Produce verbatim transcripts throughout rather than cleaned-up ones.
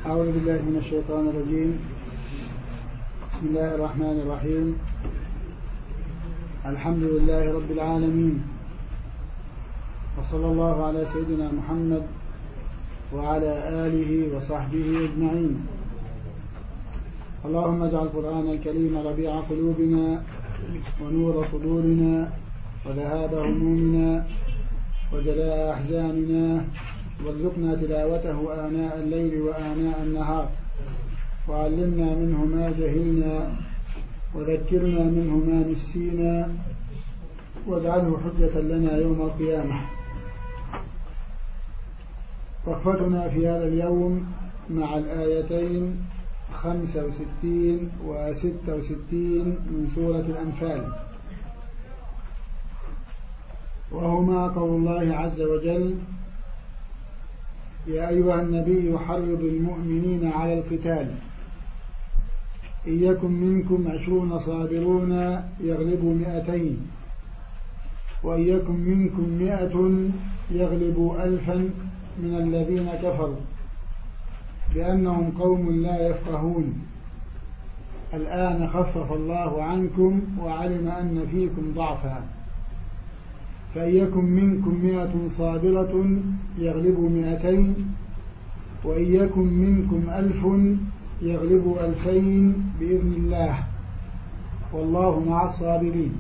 أعوذ بالله من الشيطان الرجيم. بسم الله الرحمن الرحيم. الحمد لله رب العالمين، وصلى الله على سيدنا محمد وعلى آله وصحبه أجمعين. اللهم اجعل القرآن الكريم ربيع قلوبنا ونور صدورنا وذهاب همومنا وجلاء أحزاننا، وارزقنا تلاوته آناء الليل وآناء النهار، وعلمنا منه ما جهلنا وذكرنا منه ما نسينا، واجعله حجة لنا يوم القيامة. وقفتنا في هذا اليوم مع الآيتين خمسة وستين وستة وستين من سورة الأنفال، وهما قول الله عز وجل: يا أيها النبي حرض المؤمنين على القتال إن يكن منكم عشرون صابرون يغلبوا مئتين وإن يكن منكم مئة يغلبوا ألفا من الذين كفروا بأنهم قوم لا يفقهون. الآن خفف الله عنكم وعلم أن فيكم ضعفا فإن يكن منكم مئة صابرة يغلبوا مئتين وإن يكن منكم ألف يغلبوا ألفين بإذن الله والله مع الصابرين.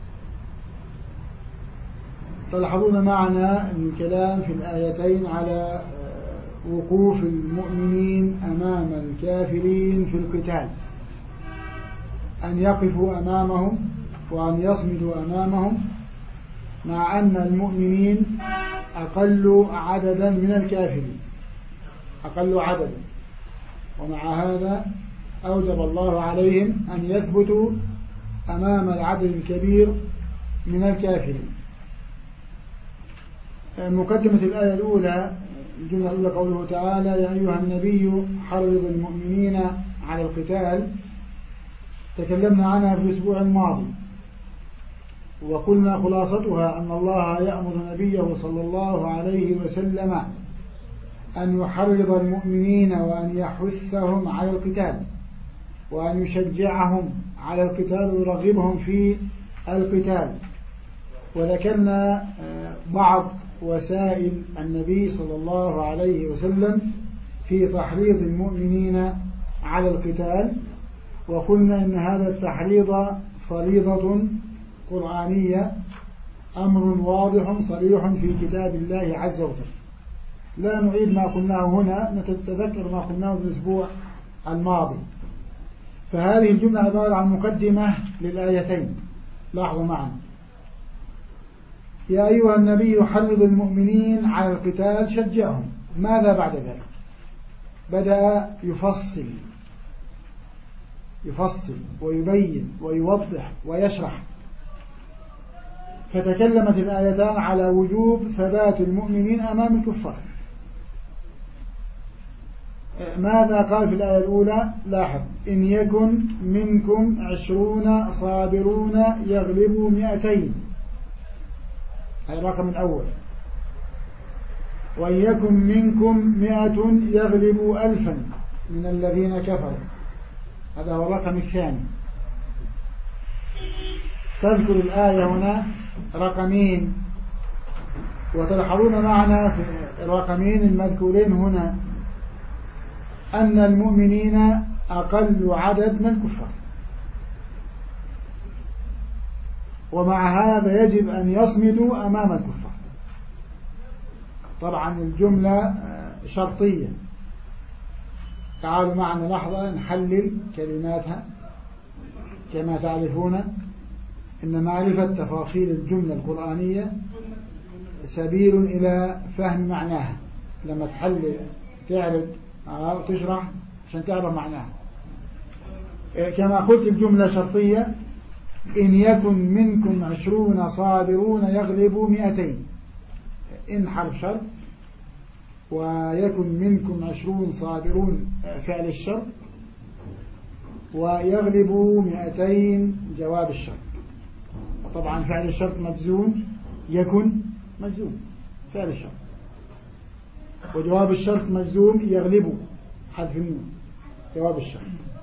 تلاحظون معنا أن الكلام في الآيتين على وقوف المؤمنين أمام الكافرين في القتال، أن يقفوا أمامهم وأن يصمدوا أمامهم، مع أن المؤمنين أقل عددا من الكافرين، أقل عددا، ومع هذا أوجب الله عليهم أن يثبتوا أمام العدد الكبير من الكافرين. مقدمة الآية الأولى، الجملة الأولى قوله تعالى: يا أيها النبي حرض المؤمنين على القتال، تكلمنا عنها في الأسبوع الماضي، وقلنا خلاصتها أن الله يأمر نبيه صلى الله عليه وسلم أن يحرض المؤمنين وأن يحثهم على القتال وأن يشجعهم على القتال ويرغبهم في القتال. وذكرنا بعض وسائل النبي صلى الله عليه وسلم في تحريض المؤمنين على القتال، وقلنا إن هذا التحريض فريضة قرآنية، أمر واضح صريح في كتاب الله عز وجل. لا نعيد ما قلناه هنا، نتذكر ما قلناه في الأسبوع الماضي. فهذه الجملة عبارة عن مقدمة للآيتين. لاحظوا معنا: يا أيها النبي حرض المؤمنين على القتال، شجعهم. ماذا بعد ذلك؟ بدأ يفصل يفصل ويبين ويوضح ويشرح. فتكلمت الآيتان على وجوب ثبات المؤمنين أمام الكفار. ماذا قال في الآية الأولى؟ لاحظ: إن يكن منكم عشرون صابرون يغلبوا مئتين، هذا الرقم الأول. وإن يكن منكم مئة يغلبوا ألفا من الذين كفروا، هذا هو الرقم الثاني. تذكر الآية هنا رقمين، وتلاحظون معنا في الرقمين المذكورين هنا أن المؤمنين أقل عدد من الكفار، ومع هذا يجب أن يصمدوا أمام الكفار. طبعا الجملة شرطية. تعالوا معنا لحظة نحلل كلماتها. كما تعرفون إن معرفة تفاصيل الجملة القرآنية سبيل إلى فهم معناها. لما تحلل تعرف وتشرح عشان تعرف معناها. كما قلت الجملة شرطية: إن يكن منكم عشرون صابرون يغلبوا مئتين. إن حرف شرط، ويكن منكم عشرون صابرون فعل الشرط، ويغلبوا مئتين جواب الشرط. طبعا فعل الشرط مجزوم، يكن مجزوم فعل الشرط، وجواب الشرط مجزوم يغلبوا حذف النون جواب الشرط.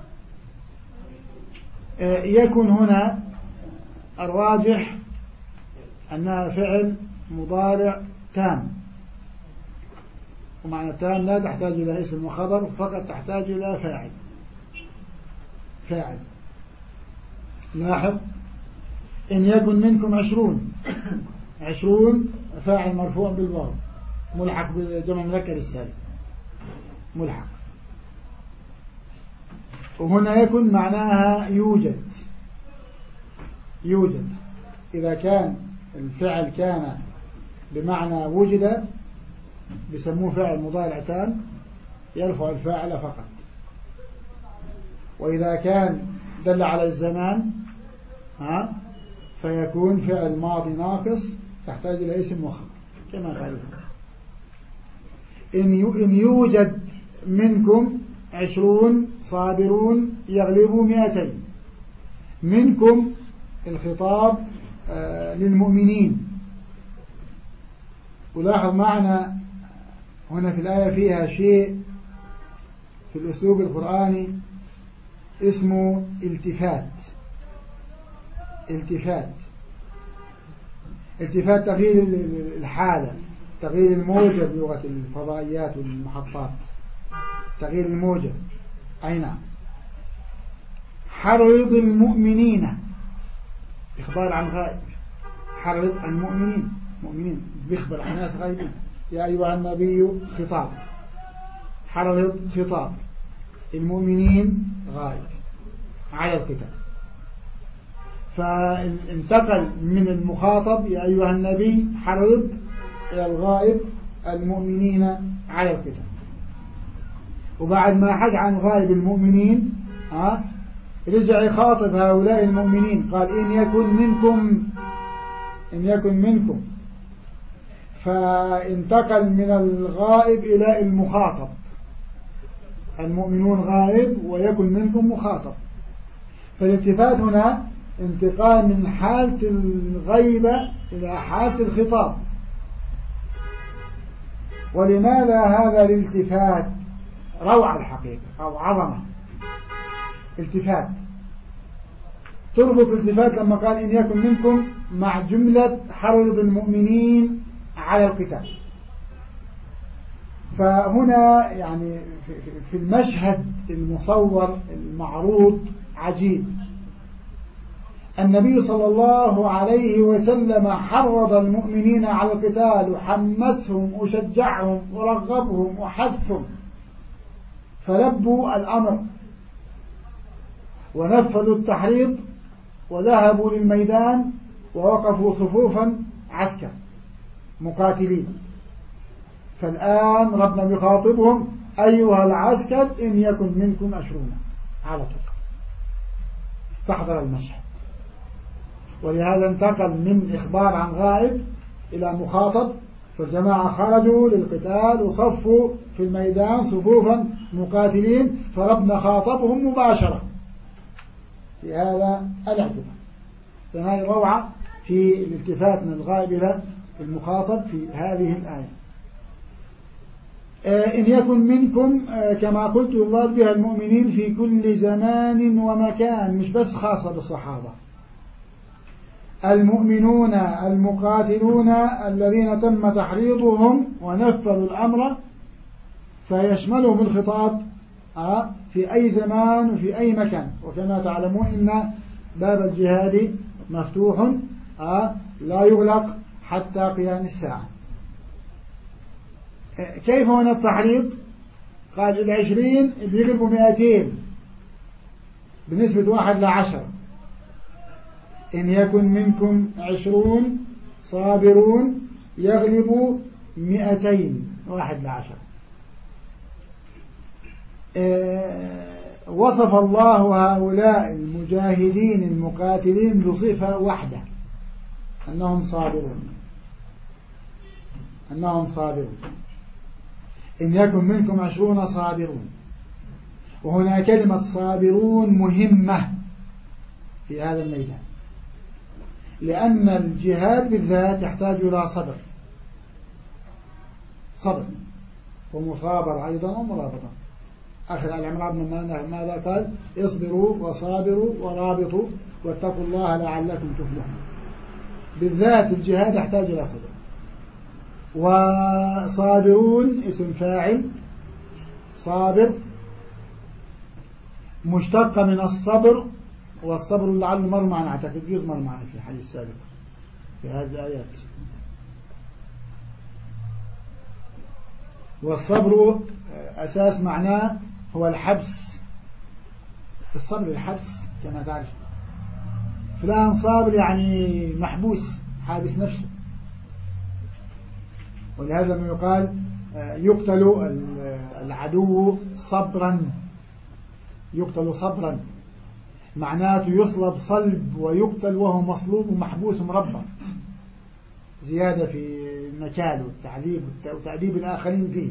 يكون هنا الراجح أنها فعل مضارع تام، ومعنى تام لا تحتاج إلى اسم وخبر، فقط تحتاج إلى فاعل. فاعل لاحظ إن يكن منكم عشرون، عشرون فاعل مرفوع بالواو ملحق بجمع مذكر السالم ملحق. وهنا يكن معناها يوجد. يوجد إذا كان الفعل كان بمعنى وجد بسموه فعل مضارع تام يرفع الفاعل فقط. وإذا كان دل على الزمان ها فيكون فعل ماضي ناقص تحتاج إلى اسم وخبر كما قال. إن يوجد منكم عشرون صابرون يغلبوا مئتين. منكم الخطاب آه للمؤمنين. ولاحظ معنا هنا في الآية فيها شيء في الأسلوب القرآني اسمه التفات. التفات التفات تغيير الحالة، تغيير الموجة بلغة الفضائيات والمحطات، تغيير الموجة. أي نعم. حرض المؤمنين إخبار عن غائب. حرض المؤمنين، مؤمنين بيخبر عن ناس غايبين. يا أيها النبي خطاب، حرض خطاب، المؤمنين غائب على القتال. فانتقل من المخاطب يا أيها النبي حرض إلى الغائب المؤمنين على القتال. وبعد ما حج عن غائب المؤمنين ها رجع يخاطب هؤلاء المؤمنين قال إن يكن منكم إن يكن منكم فانتقل من الغائب إلى المخاطب. المؤمنون غائب ويكن منكم مخاطب. فالالتفات هنا انتقال من حالة الغيبة إلى حالة الخطاب. ولماذا هذا الالتفات؟ روعة الحقيقة أو عظمة. التفات تربط التفات لما قال إن يكن منكم مع جملة حرض المؤمنين على القتال. فهنا يعني في المشهد المصور المعروض عجيب. النبي صلى الله عليه وسلم حرض المؤمنين على القتال وحمسهم وشجعهم ورغبهم وحثهم، فلبوا الأمر ونفذوا التحريض وذهبوا للميدان ووقفوا صفوفا عسكر مقاتلين. فالآن ربنا بيخاطبهم أيها العسكر إن يكن منكم عشرون على طول. استحضر المشهد. ولهذا انتقل من إخبار عن غائب إلى مخاطب. فالجماعة خرجوا للقتال وصفوا في الميدان صفوفا مقاتلين، فربنا خاطبهم مباشرة في هذا الاعتبار. فهذه روعة في الالتفات من الغائب إلى المخاطب في هذه الآية. إن يكن منكم كما قلت يضاد بها المؤمنين في كل زمان ومكان، مش بس خاصة بالصحابة. المؤمنون المقاتلون الذين تم تحريضهم ونفذوا الأمر، فيشملهم الخطاب في أي زمان وفي أي مكان. وكما تعلمون إن باب الجهاد مفتوح لا يغلق حتى قيام الساعة. كيف هنا التحريض؟ قال العشرين بيغلبوا مئتين بنسبة واحد لعشر. إن يكن منكم عشرون صابرون يغلبوا مئتين واحد لعشر. اه وصف الله هؤلاء المجاهدين المقاتلين بصفة واحدة أنهم صابرون. أنهم صابرون. إن يكن منكم عشرون صابرون. وهنا كلمة صابرون مهمة في هذا الميدان، لأن الجهاد بالذات يحتاج إلى صبر صبر ومصابرة أيضا ومرابطة. آخر آل عمران ماذا قال؟ اصبروا وصابروا ورابطوا واتقوا الله لعلكم تفلحون. بالذات الجهاد يحتاج إلى صبر. وصابرون اسم فاعل، صابر مشتق من الصبر، والصبر لعله مر معنا، أعتقد جزء مر معنا في الحديث السابق في هذه الآيات. والصبر أساس معناه هو الحبس، الصبر الحبس كما تعرف، فلان صابر يعني محبوس حابس نفسه. ولهذا ما يقال يقتل العدو صبرا، يقتل صبرا معناته يصلب صلب ويقتل وهو مصلوب ومحبوس ومربط، زيادة في النكال والتعذيب وتأديب الآخرين فيه.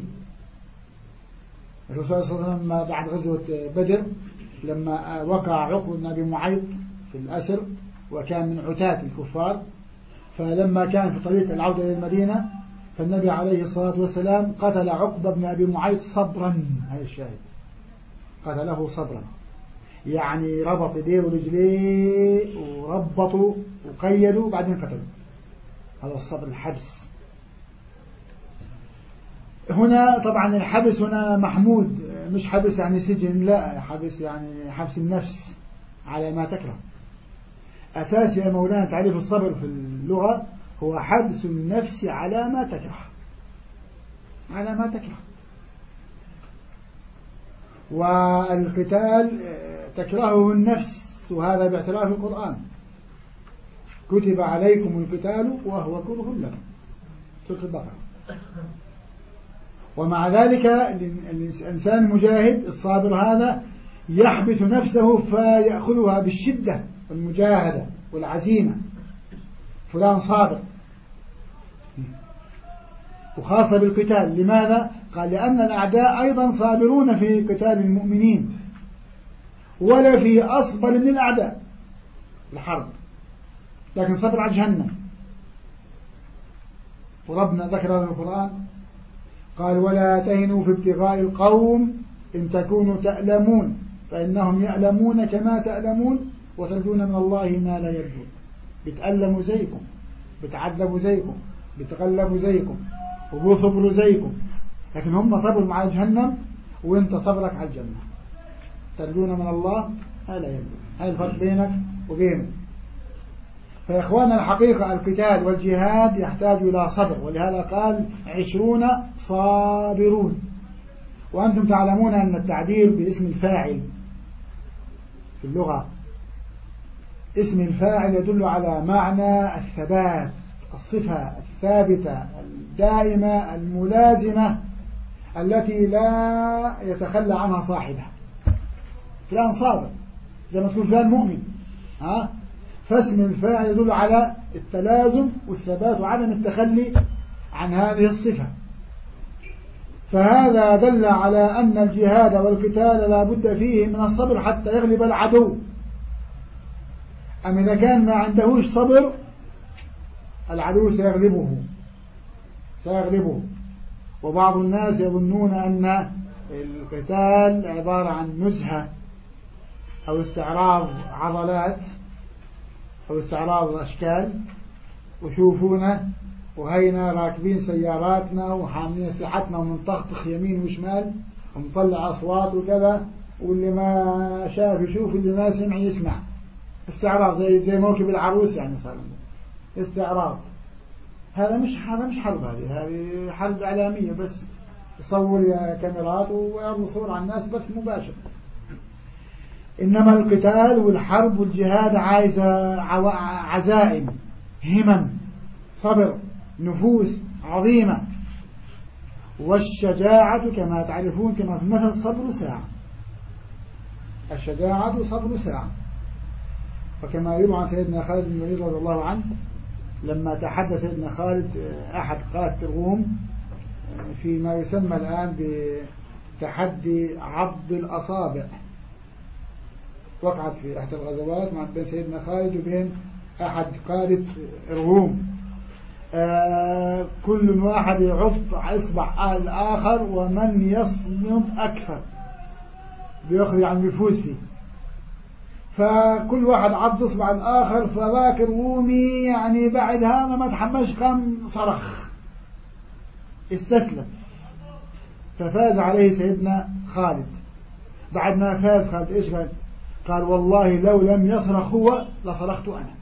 الرسول صلى الله عليه وسلم بعد غزوة بدر لما وقع عقبة بن أبي معيط في الأسر وكان من عتاة الكفار، فلما كان في طريق العودة إلى المدينة فالنبي عليه الصلاة والسلام قتل عقبة بن أبي معيط صبرا، هذا الشاهد، قتله صبرا يعني ربط يديه ورجليه وربطوا وقيدوا وبعدين قتلوا. هذا الصبر الحبس. هنا طبعا الحبس هنا محمود، مش حبس يعني سجن، لا، حبس يعني حبس النفس على ما تكره. أساس يا مولانا تعريف الصبر في اللغة هو حبس النفس على ما تكره، على ما تكره. والقتال تكرهه النفس، وهذا باعتراف القرآن، كتب عليكم القتال وهو كره لكم، سورة البقرة. ومع ذلك الإنسان المجاهد الصابر هذا يحبس نفسه فيأخذها بالشدة والمجاهدة والعزيمة، فلان صابر. وخاصة بالقتال، لماذا؟ قال لأن الأعداء أيضا صابرون في قتال المؤمنين، ولا في أصبر من الأعداء الحرب، لكن صبر على جهنم. وربنا ذكر في القرآن قال ولا تهنوا في ابتغاء القوم إن تكونوا تألمون فإنهم يألمون كما تألمون وترجون من الله ما لا يرجون. بتألموا زيكم، بتعذبوا زيكم، بتغلبوا زيكم، وبصبروا زيكم، لكن هم صبروا مع جهنم وانت صبرك على الجنة. ترجون من الله ما لا يرجون. هذا الفرق بينك وبينه. فيا إخوانا الحقيقة القتال والجهاد يحتاج إلى صبر، ولهذا قال عشرون صابرون. وأنتم تعلمون أن التعبير باسم الفاعل في اللغة، اسم الفاعل يدل على معنى الثبات، الصفة الثابتة الدائمة الملازمة التي لا يتخلى عنها صاحبها. فلان صابر زي ما تقول فلان مؤمن، ها؟ فاسم الفاعل يدل على التلازم والثبات وعدم التخلي عن هذه الصفة. فهذا دل على أن الجهاد والقتال لا بد فيه من الصبر حتى يغلب العدو. أما إذا كان ما عندهوش صبر العدو سيغلبه سيغلبه وبعض الناس يظنون أن القتال عبارة عن نزهة أو استعراض عضلات أو استعراض أشكال، وشوفونا وهينا راكبين سياراتنا وحاملين أسلحتنا ومنطخطخ يمين وشمال ومطلع أصوات وكذا، واللي ما شاف يشوف، اللي ما سمع يسمع. استعراض زي زي موكب العروس يعني، صار استعراض. هذا مش هذا مش حرب، هذه هذه حرب إعلامية بس، يصور كاميرات ويعرض صور على الناس بس مباشر. إنما القتال والحرب والجهاد عايزة عزائم، همم، صبر، نفوس عظيمة. والشجاعة كما تعرفون كما في المثل صبر ساعة، الشجاعة صبر ساعة. وكما يروى عن سيدنا خالد بن الوليد رضي الله عنه لما تحدى سيدنا خالد أحد قادة الروم فيما يسمى الآن بتحدي عض الأصابع، وقعت في أحد الغزوات مع بين سيدنا خالد وبين أحد قادة الروم. آه كل واحد يعض إصبع الآخر ومن يصمد أكثر، بيخرج عن بيفوز فيه. فكل واحد عض اصبع الآخر، فذاك الرومي يعني بعد هذا ما تحملش، قام صرخ استسلم، ففاز عليه سيدنا خالد. بعد ما فاز خالد إيش قال؟ قال والله لو لم يصرخ هو لصرخت أنا،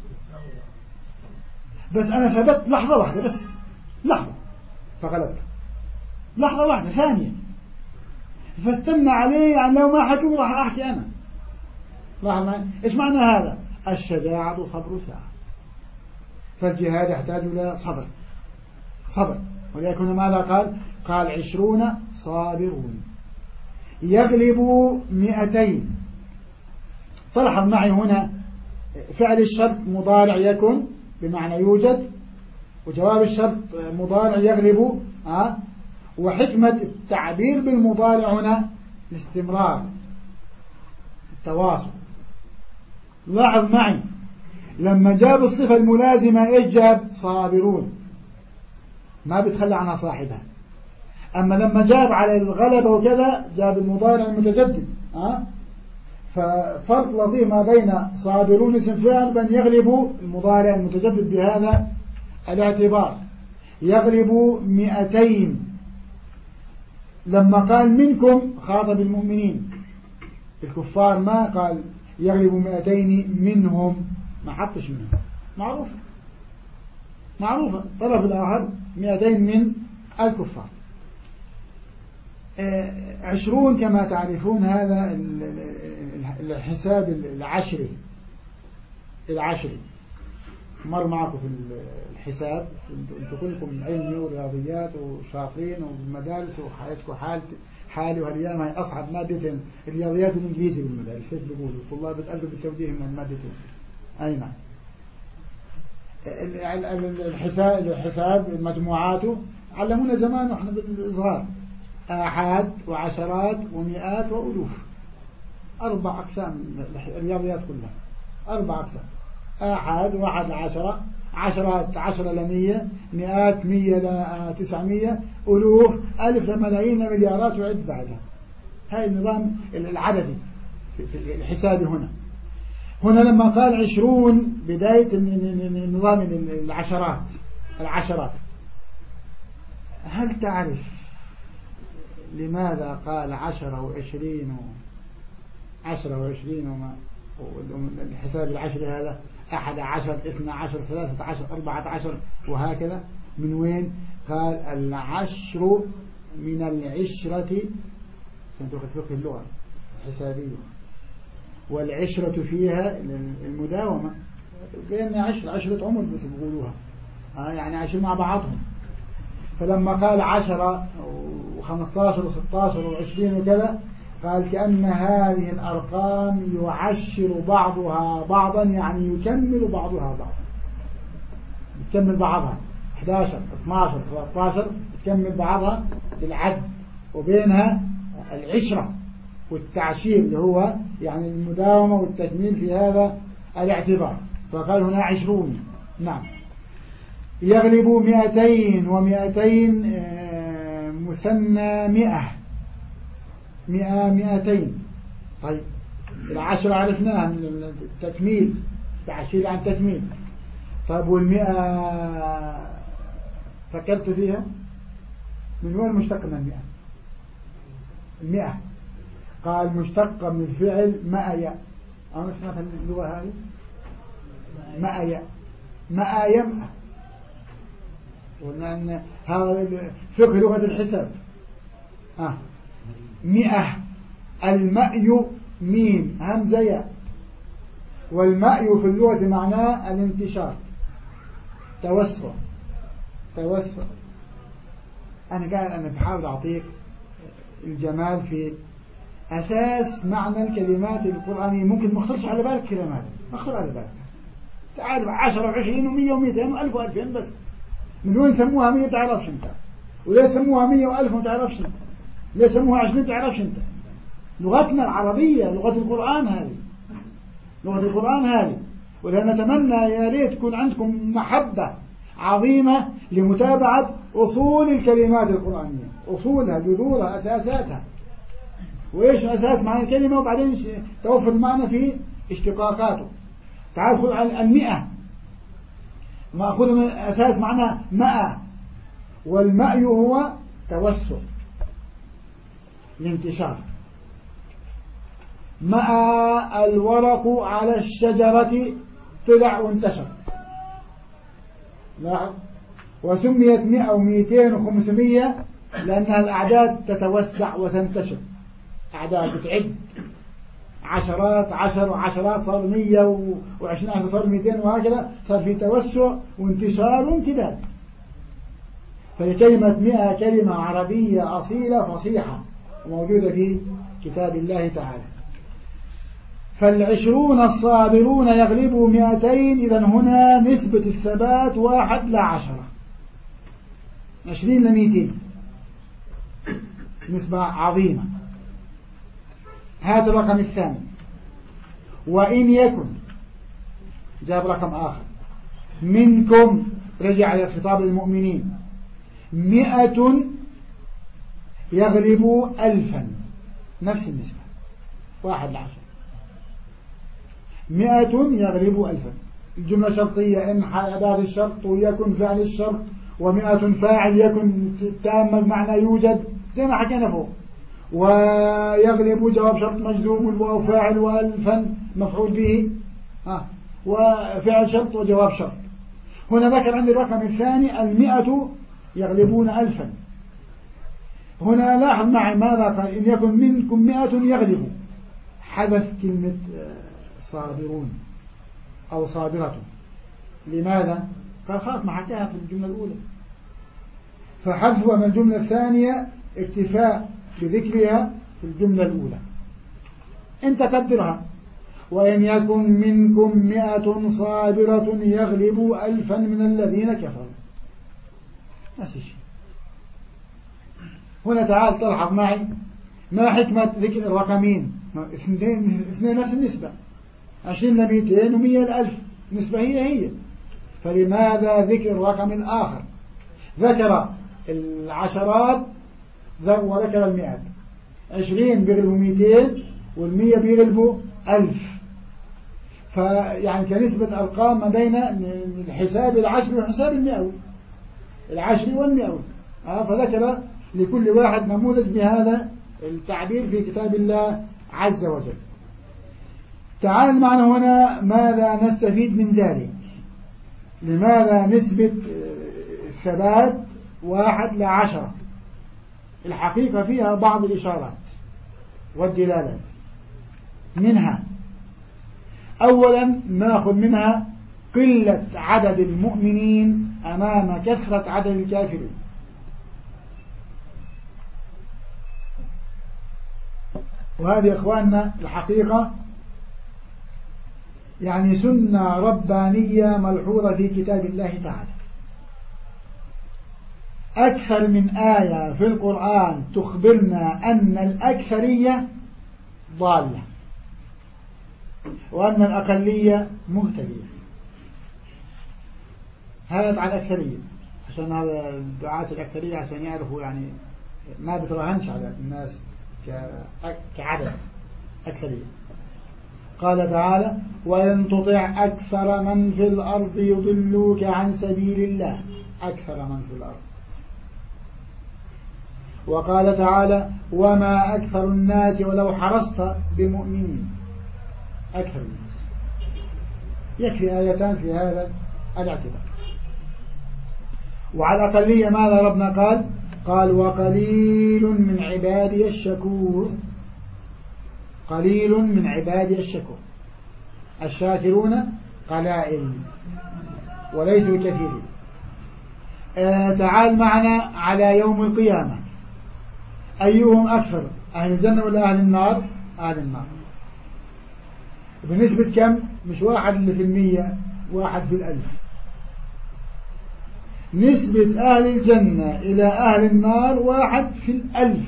بس أنا ثبت لحظة واحدة بس، لحظة فغلبت، لحظة واحدة ثانية، فاستنى عليه يعني لو ما حكم راح أحكي أنا. لحظة. إيش معنى هذا؟ الشجاعة صبر ساعة. فالجهاد يحتاج إلى صبر، صبر. وليكن ماذا قال؟ قال عشرون صابرون يغلبوا مئتين. تلاحظ معي هنا فعل الشرط مضارع يكن بمعنى يوجد، وجواب الشرط مضارع يغلب. أه؟ وحكمة التعبير بالمضارع هنا الاستمرار، التواصل. لاحظ معي لما جاب الصفة الملازمة ايش جاب؟ صابرون، ما بتخلى عنها صاحبها. أما لما جاب على الغلبة وكذا جاب المضارع المتجدد. أه؟ ففرق لطيف ما بين صابرون اسم فعل بأن يغلب المضارع المتجدد بهذا الاعتبار. يغلب مئتين، لما قال منكم خاطب المؤمنين، الكفار ما قال يغلب مئتين منهم، ما حطش منهم، معروفة معروفة. الطرف الآخر مئتين من الكفار. عشرون كما تعرفون هذا الحساب العشري، العشري مر معكم في الحساب، انتم كلكم علمي ورياضيات وشاطرين وبالمدارس وحياتكم حال حالي، وهالأيام هي أصعب مادتين الرياضيات والإنجليزي بالمدارس، هيك بيقولوا الطلاب بتقلبوا بالتوجيه من المادتين. أي نعم. الحساب الحساب مجموعاته علمونا زمان واحنا بالصغار، آحاد وعشرات ومئات وألوف، أربع أقسام الرياضيات كلها، أربع أقسام: آحاد واحد لعشرة، عشرات عشرة لمية، مئات مية لتسعمية، ألوف ألف لملايين لمليارات وعد بعدها. هاي النظام العددي في الحساب. هنا هنا لما قال عشرون بداية النظام العشرات العشرات هل تعرف لماذا قال عشرة وعشرين عشرة وعشرين وما الحساب العشري هذا أحد عشر اثنى عشر ثلاثة عشر أربعة عشر وهكذا؟ من وين؟ قال العشر من العشرة، تدخل فقه اللغة الحسابية، والعشرة فيها المداومة، بين عشر عشرة عمر بس بيقولوها، آه يعني عشر مع بعضهم. فلما قال عشرة وخمسطاشر وستاشر وعشرين وكذا، قال كأن هذه الأرقام يعشر بعضها بعضا، يعني يكمل بعضها بعضا، تكمل بعضها أحد عشر اثناشر ثلاثة عشر تكمل بعضها بالعد، وبينها العشرة والتعشير اللي هو يعني المداومة والتكميل في هذا الاعتبار. فقال هنا عشرون. نعم. يغلب مئتين، ومئتين مثنى مئة، مئة مئتين. طيب العشرة عرفناها من التكميل، تعشير عن تكميل. طيب والمئة فكرت فيها؟ من وين مشتق من المئة؟ المئة قال مشتق من الفعل مأيا. أنا سمعت اللغة هذه مأيا، مأ يمأ، قلنا أن هذا فقه لغة الحساب. آه. مئة، المأي ميم همزة ياء، والمأي في اللغة معناه الانتشار، توسع توسع. أنا قاعد أنا بحاول أعطيك الجمال في أساس معنى الكلمات القرآنية. ممكن ما اخطرش على بالك كلمات، ما اخطر على بالك، تعال عشرة وعشرين ومية ومئتين وألف وألفين، بس من وين سموها مية تعرفش انت، وليه سموها مية وألف ما تعرفش انت، ليه سموها عشرين تعرفش انت. لغتنا العربية لغة القرآن هذه، لغة القرآن هذه. ولأن نتمنى يا ريت تكون عندكم محبة عظيمة لمتابعة أصول الكلمات القرآنية، أصولها جذورها أساساتها. وإيش أساس معنى الكلمة، وبعدين توفر المعنى في اشتقاقاته. تعال خذ عن المئة، مأخوذ من أساس معنى مأى، والمأي هو توسع الانتشار. مأى الورق على الشجرة طلع وانتشر. لاحظ. وسميت مئة ومئتين وخمسمية لأنها الأعداد تتوسع وتنتشر، أعداد بتعد عشرات عشر وعشرات صار مية وعشرين عشر صار مئتين، وهكذا صار في توسع وانتشار وامتداد. فكلمة مئة كلمة عربية أصيلة فصيحة موجودة في كتاب الله تعالى. فالعشرون الصابرون يغلبوا مئتين. إذن هنا نسبة الثبات واحد لعشرة، عشرين لمئتين، نسبة عظيمة. هذا الرقم الثاني. وإن يكن، جاب رقم آخر، منكم، رجع إلى خطاب المؤمنين، مئة يغلبوا ألفا، نفس النسبة واحد لعشرة. مئة يغلبوا ألفا، الجملة شرطية، إن أداة الشرط ويكن فعل الشرط، ومئة فاعل يكن تام معنى يوجد زي ما حكينا فوق. ويغلب جواب شرط مجزوم، والواو فاعل، والفا مفعول به، ها، وفعل شرط وجواب شرط. هنا ذكر عندي الرقم الثاني المئة يغلبون ألفا. هنا لاحظ معي ماذا قال؟ إن يكن منكم مئة يغلبوا، حذف كلمة صابرون أو صابرة. لماذا؟ قال خلاص ما حكاها في الجملة الأولى، فحذفها من الجملة الثانية اكتفاء بذكرها في الجملة الأولى. انت قدرها، وإن يكن منكم مئة صابرة يغلبوا ألفا من الذين كفروا، نفس الشيء. هنا تعال تلحظ معي ما حكمة ذكر الرقمين، اثنين اثنين نفس النسبة، عشرين لمئتين ومية لألف، نسبة هي هي. فلماذا ذكر الرقم الآخر؟ ذكر العشرات وذكر المئات. عشرين بيغلبوا مئتين، والمية بيغلبوا ألف. فيعني كنسبة أرقام ما بين الحساب العشري وحساب المئوي، العشري والمئوي. فذكر لكل واحد نموذج بهذا التعبير في كتاب الله عز وجل. تعال معنا هنا ماذا نستفيد من ذلك. لماذا نسبة الثبات واحد لعشرة؟ الحقيقة فيها بعض الإشارات والدلالات. منها أولا نأخذ منها قلة عدد المؤمنين أمام كثرة عدد الكافرين. وهذه إخواننا الحقيقة يعني سنة ربانية ملحوظة في كتاب الله تعالى. أكثر من آية في القرآن تخبرنا أن الأكثرية ضالة وأن الأقلية مهتدية. هذا على الأكثرية، عشان هذا دعاة الأكثرية عشان يعرفوا يعني ما بتراهنش على الناس كعدد أكثرية. قال تعالى: وإن تطع أكثر من في الأرض يضلوك عن سبيل الله. أكثر من في الأرض. وقال تعالى: وما أكثر الناس ولو حرصت بمؤمنين. أكثر الناس. يكفي آيتان في هذا الاعتبار. وعلى الأقلية ماذا ربنا قال؟ قال: وقليل من عبادي الشكور. قليل من عبادي الشكور. الشاكرون قلائل وليسوا كثيرين. آه تعال معنا على يوم القيامة، أيهم أكثر، أهل الجنة ولا أهل النار؟ أهل النار. بنسبة كم؟ مش واحد اللي في المية، واحد في الألف. نسبة أهل الجنة إلى أهل النار واحد في الألف.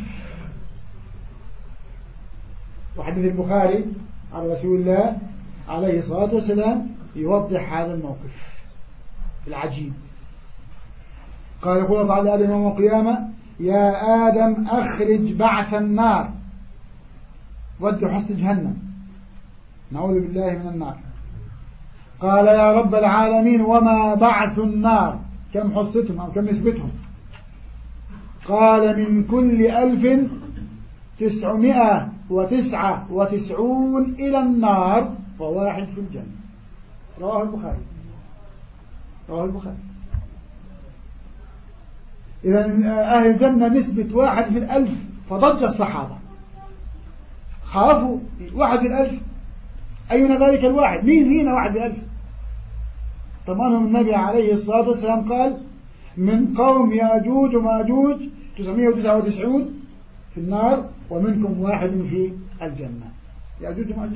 وحديث البخاري عن رسول الله عليه الصلاة والسلام يوضح هذا الموقف العجيب. قال: يقول تعالى آدم يوم القيامة: يا آدم أخرج بعث النار ودوا حصة جهنم، نعوذ بالله من النار. قال يا رب العالمين وما بعث النار، كم حصتهم أو كم نسبتهم؟ قال من كل ألف تسعمائة وتسعة وتسعون إلى النار وواحد في الجنة. رواه البخاري. رواه البخاري. إذا أهل الجنة نسبة واحد في الألف، فضج الصحابة خافوا. واحد في الألف، أين ذلك الواحد؟ مين فينا واحد في الألف؟ طبعا النبي عليه الصلاة والسلام قال من قوم يأجوج ومأجوج تسعمائة وتسعة وتسعون في النار ومنكم واحد في الجنة. يأجوج ومأجوج،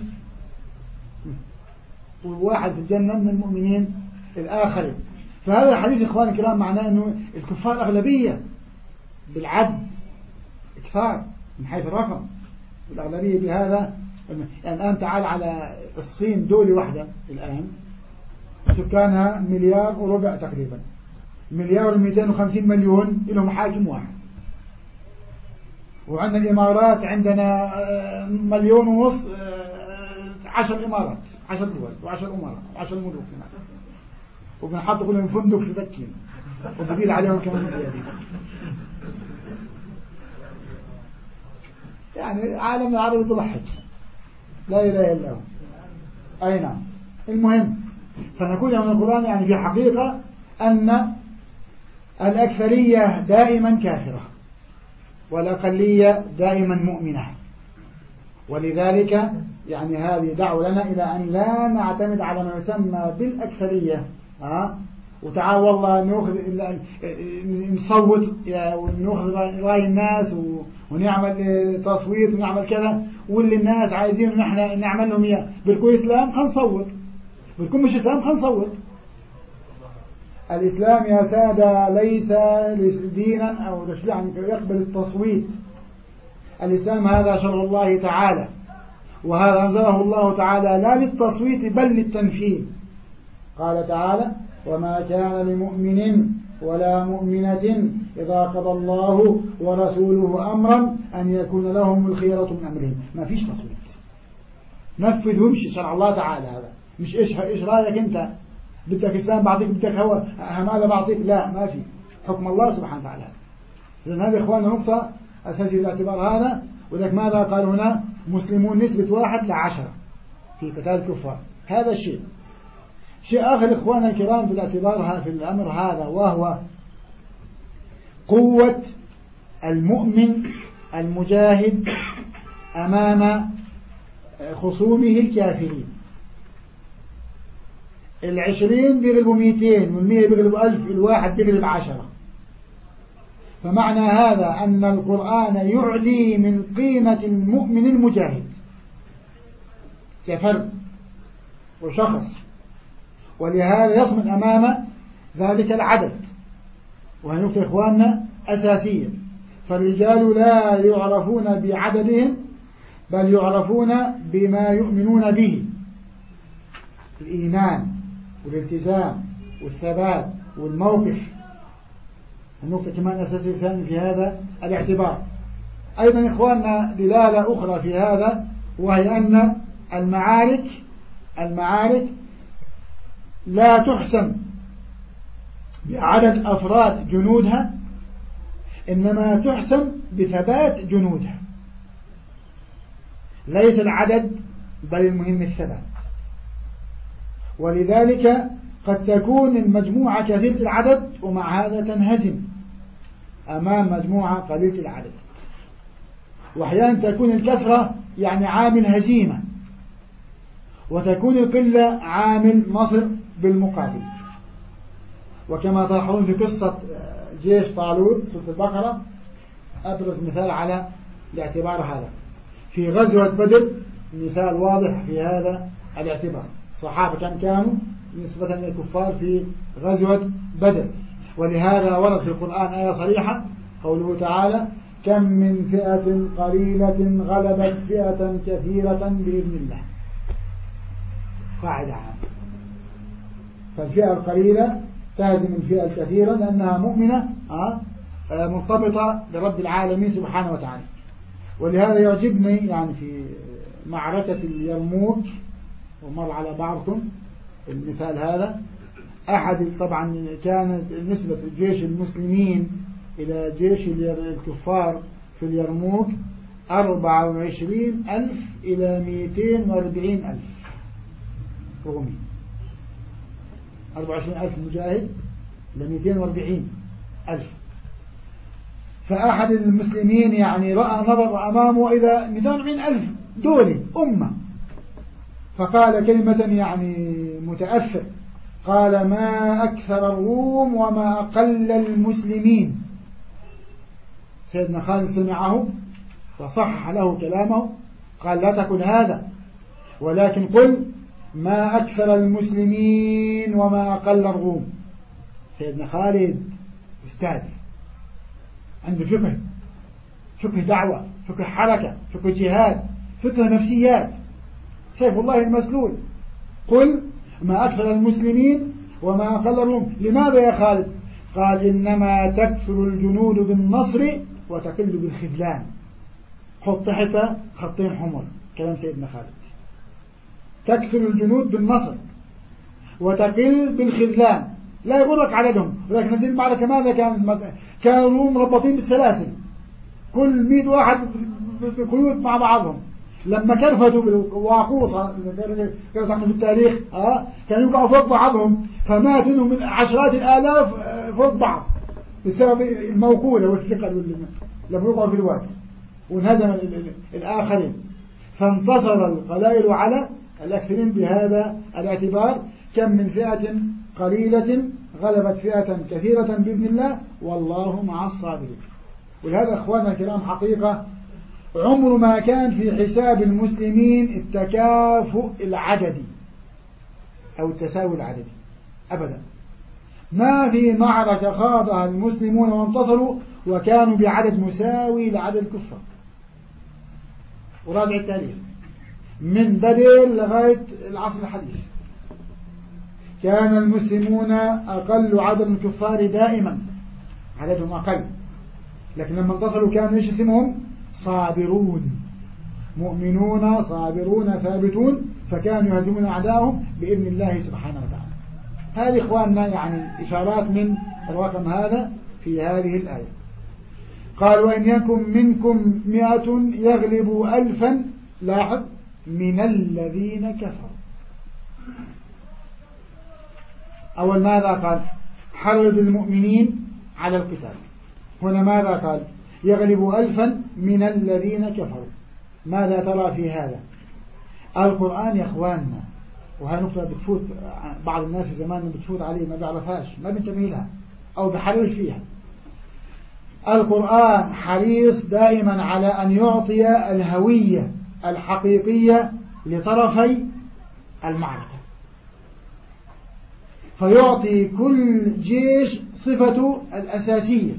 وواحد في الجنة من المؤمنين الآخرين. فهذا الحديث إخواني الكرام معناه أنه الكفار أغلبية بالعد، إكثار من حيث الرقم، الأغلبية بهذا. يعني الآن تعال على الصين، دولة واحدة الآن سكانها مليار وربع تقريبا، مليار ومئتين وخمسين مليون، لهم حاكم واحد. وعندنا الإمارات، عندنا مليون ونص، عشر إمارات، عشر دول وعشر أمراء وعشر ملوك، وبنحط كلهم فندق في بكين وبزيد عليهم كمان زيادة. يعني عالم العربي بضحك، لا إله إلا هو. أي نعم. المهم، فنقول من القرآن يعني في حقيقة أن الأكثرية دائما كافرة والأقلية دائما مؤمنة، ولذلك يعني هذه دعوة لنا إلى أن لا نعتمد على ما يسمى بالأكثرية. ها وتعال والله نأخذ نصوت ونأخذ رأي الناس ونعمل تصويت ونعمل كذا، واللي الناس عايزين نحن نعمل لهم إياه. بالكو إسلام خنصوت، بالكو مش إسلام خنصوت. الإسلام يا سادة ليس دينا أو يعني يقبل التصويت. الإسلام هذا شرع الله تعالى، وهذا أنزله الله تعالى لا للتصويت بل للتنفيذ. قال تعالى وما كان لمؤمن ولا مؤمنة إذا قضى الله ورسوله أمرا أن يكون لهم الخيرة من أمرهم. ما فيش تصويت، نفذ وامشي شرع الله تعالى. هذا مش إيش إيش رأيك أنت، بدك إسلام بعطيك، بدك هو هماذا بعطيك، لا، ما في، حكم الله سبحانه وتعالى. إذن هذه إخواننا نقطة أساسية بالاعتبار هذا. وذلك ماذا قال هنا؟ مسلمون نسبة واحد لعشرة في قتال الكفار. هذا الشيء. شيء آخر إخواننا الكرام في الاعتبار في الأمر هذا، وهو قوة المؤمن المجاهد أمام خصومه الكافرين. العشرين بيغلبوا مئتين، والمئة بيغلبوا ألف، الواحد بيغلب عشرة. فمعنى هذا أن القرآن يعلي من قيمة المؤمن المجاهد كفرد وشخص، ولهذا يصمد أمام ذلك العدد. وهي نقطة إخواننا أساسية. فالرجال لا يعرفون بعددهم بل يعرفون بما يؤمنون به، الإيمان والالتزام والثبات والموقف. النقطة كمان أساسية ثانية في هذا الاعتبار. أيضا إخواننا دلالة أخرى في هذا، وهي أن المعارك المعارك لا تحسم بعدد أفراد جنودها، إنما تحسم بثبات جنودها. ليس العدد بل المهم الثبات. ولذلك قد تكون المجموعة كثيرة العدد ومع هذا تنهزم أمام مجموعة قليلة العدد. وأحيانا تكون الكثرة يعني عامل هزيمة، وتكون القلة عامل نصر بالمقابل. وكما تلاحظون في قصة جيش طالوت سورة البقرة أبرز مثال على الاعتبار هذا. في غزوة بدر مثال واضح في هذا الاعتبار. صحابة كم كانوا نسبة للكفار في غزوة بدر. ولهذا ورد في القرآن آية صريحة قوله تعالى كم من فئة قليلة غلبت فئة كثيرة بإذن الله. قاعدة عامة. فالفئة القليلة تهزم الفئة الكثيرة لأنها مؤمنة مرتبطة برب العالمين سبحانه وتعالى. ولهذا يعجبني يعني في معركة اليرموك، ومر على بعضكم المثال هذا، أحد طبعا كانت نسبة جيش المسلمين إلى جيش الكفار في اليرموك أربعة وعشرين ألف إلى مئتين وأربعين ألف رومي، أربعة وعشرين ألف مجاهد إلى مئتين وأربعين ألف. فأحد المسلمين يعني رأى نظر أمامه إذا مئتين وأربعين ألف دولة أمة، فقال كلمة يعني متأثر، قال: ما أكثر الروم وما أقل المسلمين. سيدنا خالد سمعه فصحح له كلامه، قال: لا تقل هذا، ولكن قل: ما أكثر المسلمين وما أقل الروم. سيدنا خالد استاذ، عنده فقه، فقه دعوة، فقه حركة، فقه جهاد، فقه نفسيات، سيف الله المسلول. قل: ما أكثر المسلمين وما أقل الروم. لماذا يا خالد؟ قال: إنما تكثر الجنود بالنصر وتقل بالخذلان. حط تحت خطين حمر كلام سيدنا خالد. تكثر الجنود بالنصر وتقل بالخذلان. لا يغرك عددهم، ولكن هذه المعركة ماذا كانت؟ كانوا الروم مربطين بالسلاسل، كل مئة واحد بقيود مع بعضهم. لما كرفتوا بالواقوص كانوا تعملوا في التاريخ آه كانوا يقعوا فوق بعضهم، فمات منهم من عشرات الآلاف فوق بعض بسبب الموقولة والثقل لما يقعوا في الوقت، وانهزم الآخرين. فانتصر القلائل على الأكثرين بهذا الاعتبار. كم من فئة قليلة غلبت فئة كثيرة بإذن الله، والله مع الصابرين. ولهذا أخواننا الكرام حقيقة عمر ما كان في حساب المسلمين التكافؤ العددي أو التساوي العددي أبدا. ما في معركة خاضها المسلمون وانتصروا وكانوا بعدد مساوي لعدد الكفار. وراجع التاريخ من بدر لغاية العصر الحديث كان المسلمون أقل عدد الكفار دائما، عددهم أقل، لكن لما انتصروا كانوا ايش اسمهم؟ صابرون، مؤمنون صابرون ثابتون، فكانوا يهزمون أعداءهم بإذن الله سبحانه وتعالى. هذه إخواننا يعني إشارات من الرقم هذا في هذه الآية. قال: وإن يكن منكم مئة يغلبوا ألفا، لاحظ، من الذين كفروا. أول ماذا قال؟ حرض المؤمنين على القتال. هنا ماذا قال؟ يغلب ألفا من الذين كفروا. ماذا ترى في هذا؟ القرآن يا أخواننا، وهي نقطة بتفوت بعض الناس في زماننا بتفوت عليه، ما بيعرفهاش، ما بينتبه لها أو بحرص فيها. القرآن حريص دائما على أن يعطي الهوية الحقيقية لطرفي المعركة، فيعطي كل جيش صفته الأساسية.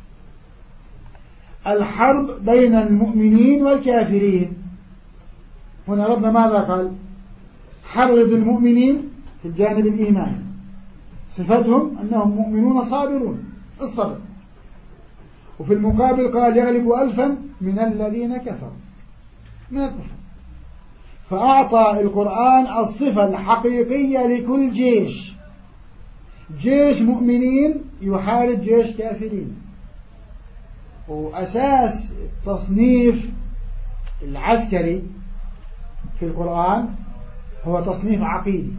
الحرب بين المؤمنين والكافرين. هنا ربنا ماذا قال؟ حرض المؤمنين في الجانب الإيماني، صفتهم أنهم مؤمنون صابرون، الصبر. وفي المقابل قال: يغلب ألفا من الذين كفروا، من الكفر. فأعطى القرآن الصفة الحقيقية لكل جيش. جيش مؤمنين يحارب جيش كافرين. وأساس التصنيف العسكري في القرآن هو تصنيف عقيدي،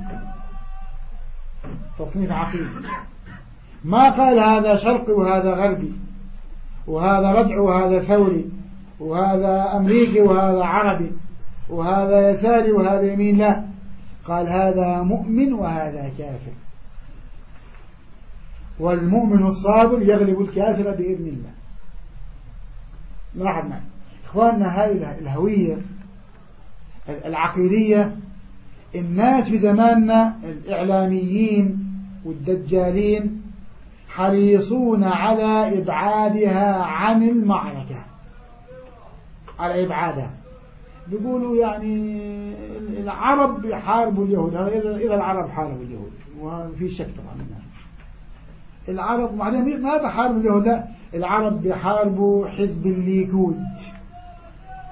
تصنيف عقيدي. ما قال هذا شرقي وهذا غربي، وهذا رجع وهذا ثوري، وهذا أمريكي وهذا عربي، وهذا يساري وهذا يمين. لا، قال هذا مؤمن وهذا كافر، والمؤمن الصابر يغلب الكافر بإذن الله. لاحظ معي إخواننا، هذه الهوية العقيدية الناس في زماننا الإعلاميين والدجالين حريصون على إبعادها عن المعركة، على إبعادها. بيقولوا يعني العرب بيحاربوا اليهود، هذا إذا العرب حاربوا اليهود، وفي شك طبعا منها. العرب بعدين ما بيحاربوا اليهود، لا، العرب بيحاربوا حزب الليكود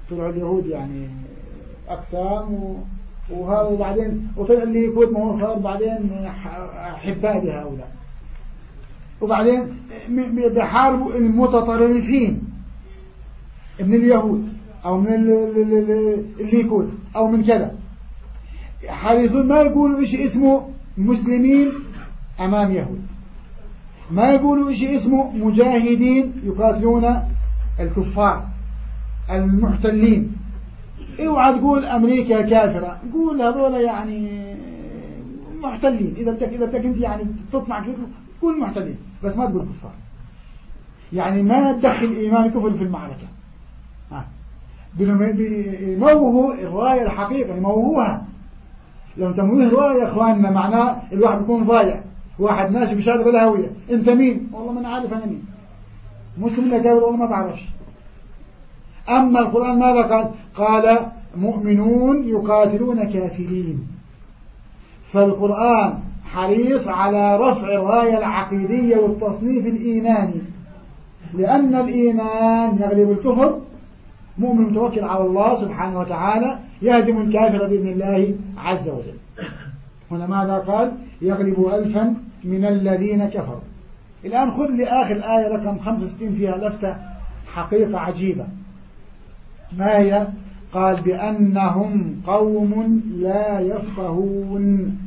طلعوا اليهود يعني أقسام وهذا، وبعدين وطلع اللي يكون ما هو صار بعدين أحباء بهؤلاء، وبعدين بيحاربوا المتطرفين من اليهود أو من الليكود أو من كذا، حريصون ما يقولوا إشي اسمه مسلمين أمام يهود، ما يقولوا إشي اسمه مجاهدين يقاتلون الكفار المحتلين. اوعى تقول أمريكا كافرة، قول هذول يعني محتلين، إذا بدك إذا بدك أنت يعني تطمع كذا قول محتلين، بس ما تقول كفار. يعني ما تدخل إيمان كفر في المعركة. ها بيموهوا الراية الحقيقة، يموهوها. لو تمويه الراية يا إخواننا معناه الواحد بيكون ضايع، واحد ماشي بشارة بلا هوية، أنت مين؟ والله ما أنا عارف أنا مين، مسلم ولا كافر والله ما بعرفش. أما القرآن ماذا قال؟ قال مؤمنون يقاتلون كافرين. فالقرآن حريص على رفع الراية العقيدية والتصنيف الإيماني، لأن الإيمان يغلب الكفر. مؤمن متوكل على الله سبحانه وتعالى يهزم الكافر بإذن الله عز وجل. هنا ماذا قال؟ يغلب ألفا من الذين كفروا. الآن خذ لي آخر آية رقم خمسة وستين فيها لفتة حقيقة عجيبة. ما هي؟ قال بأنهم قوم لا يفقهون.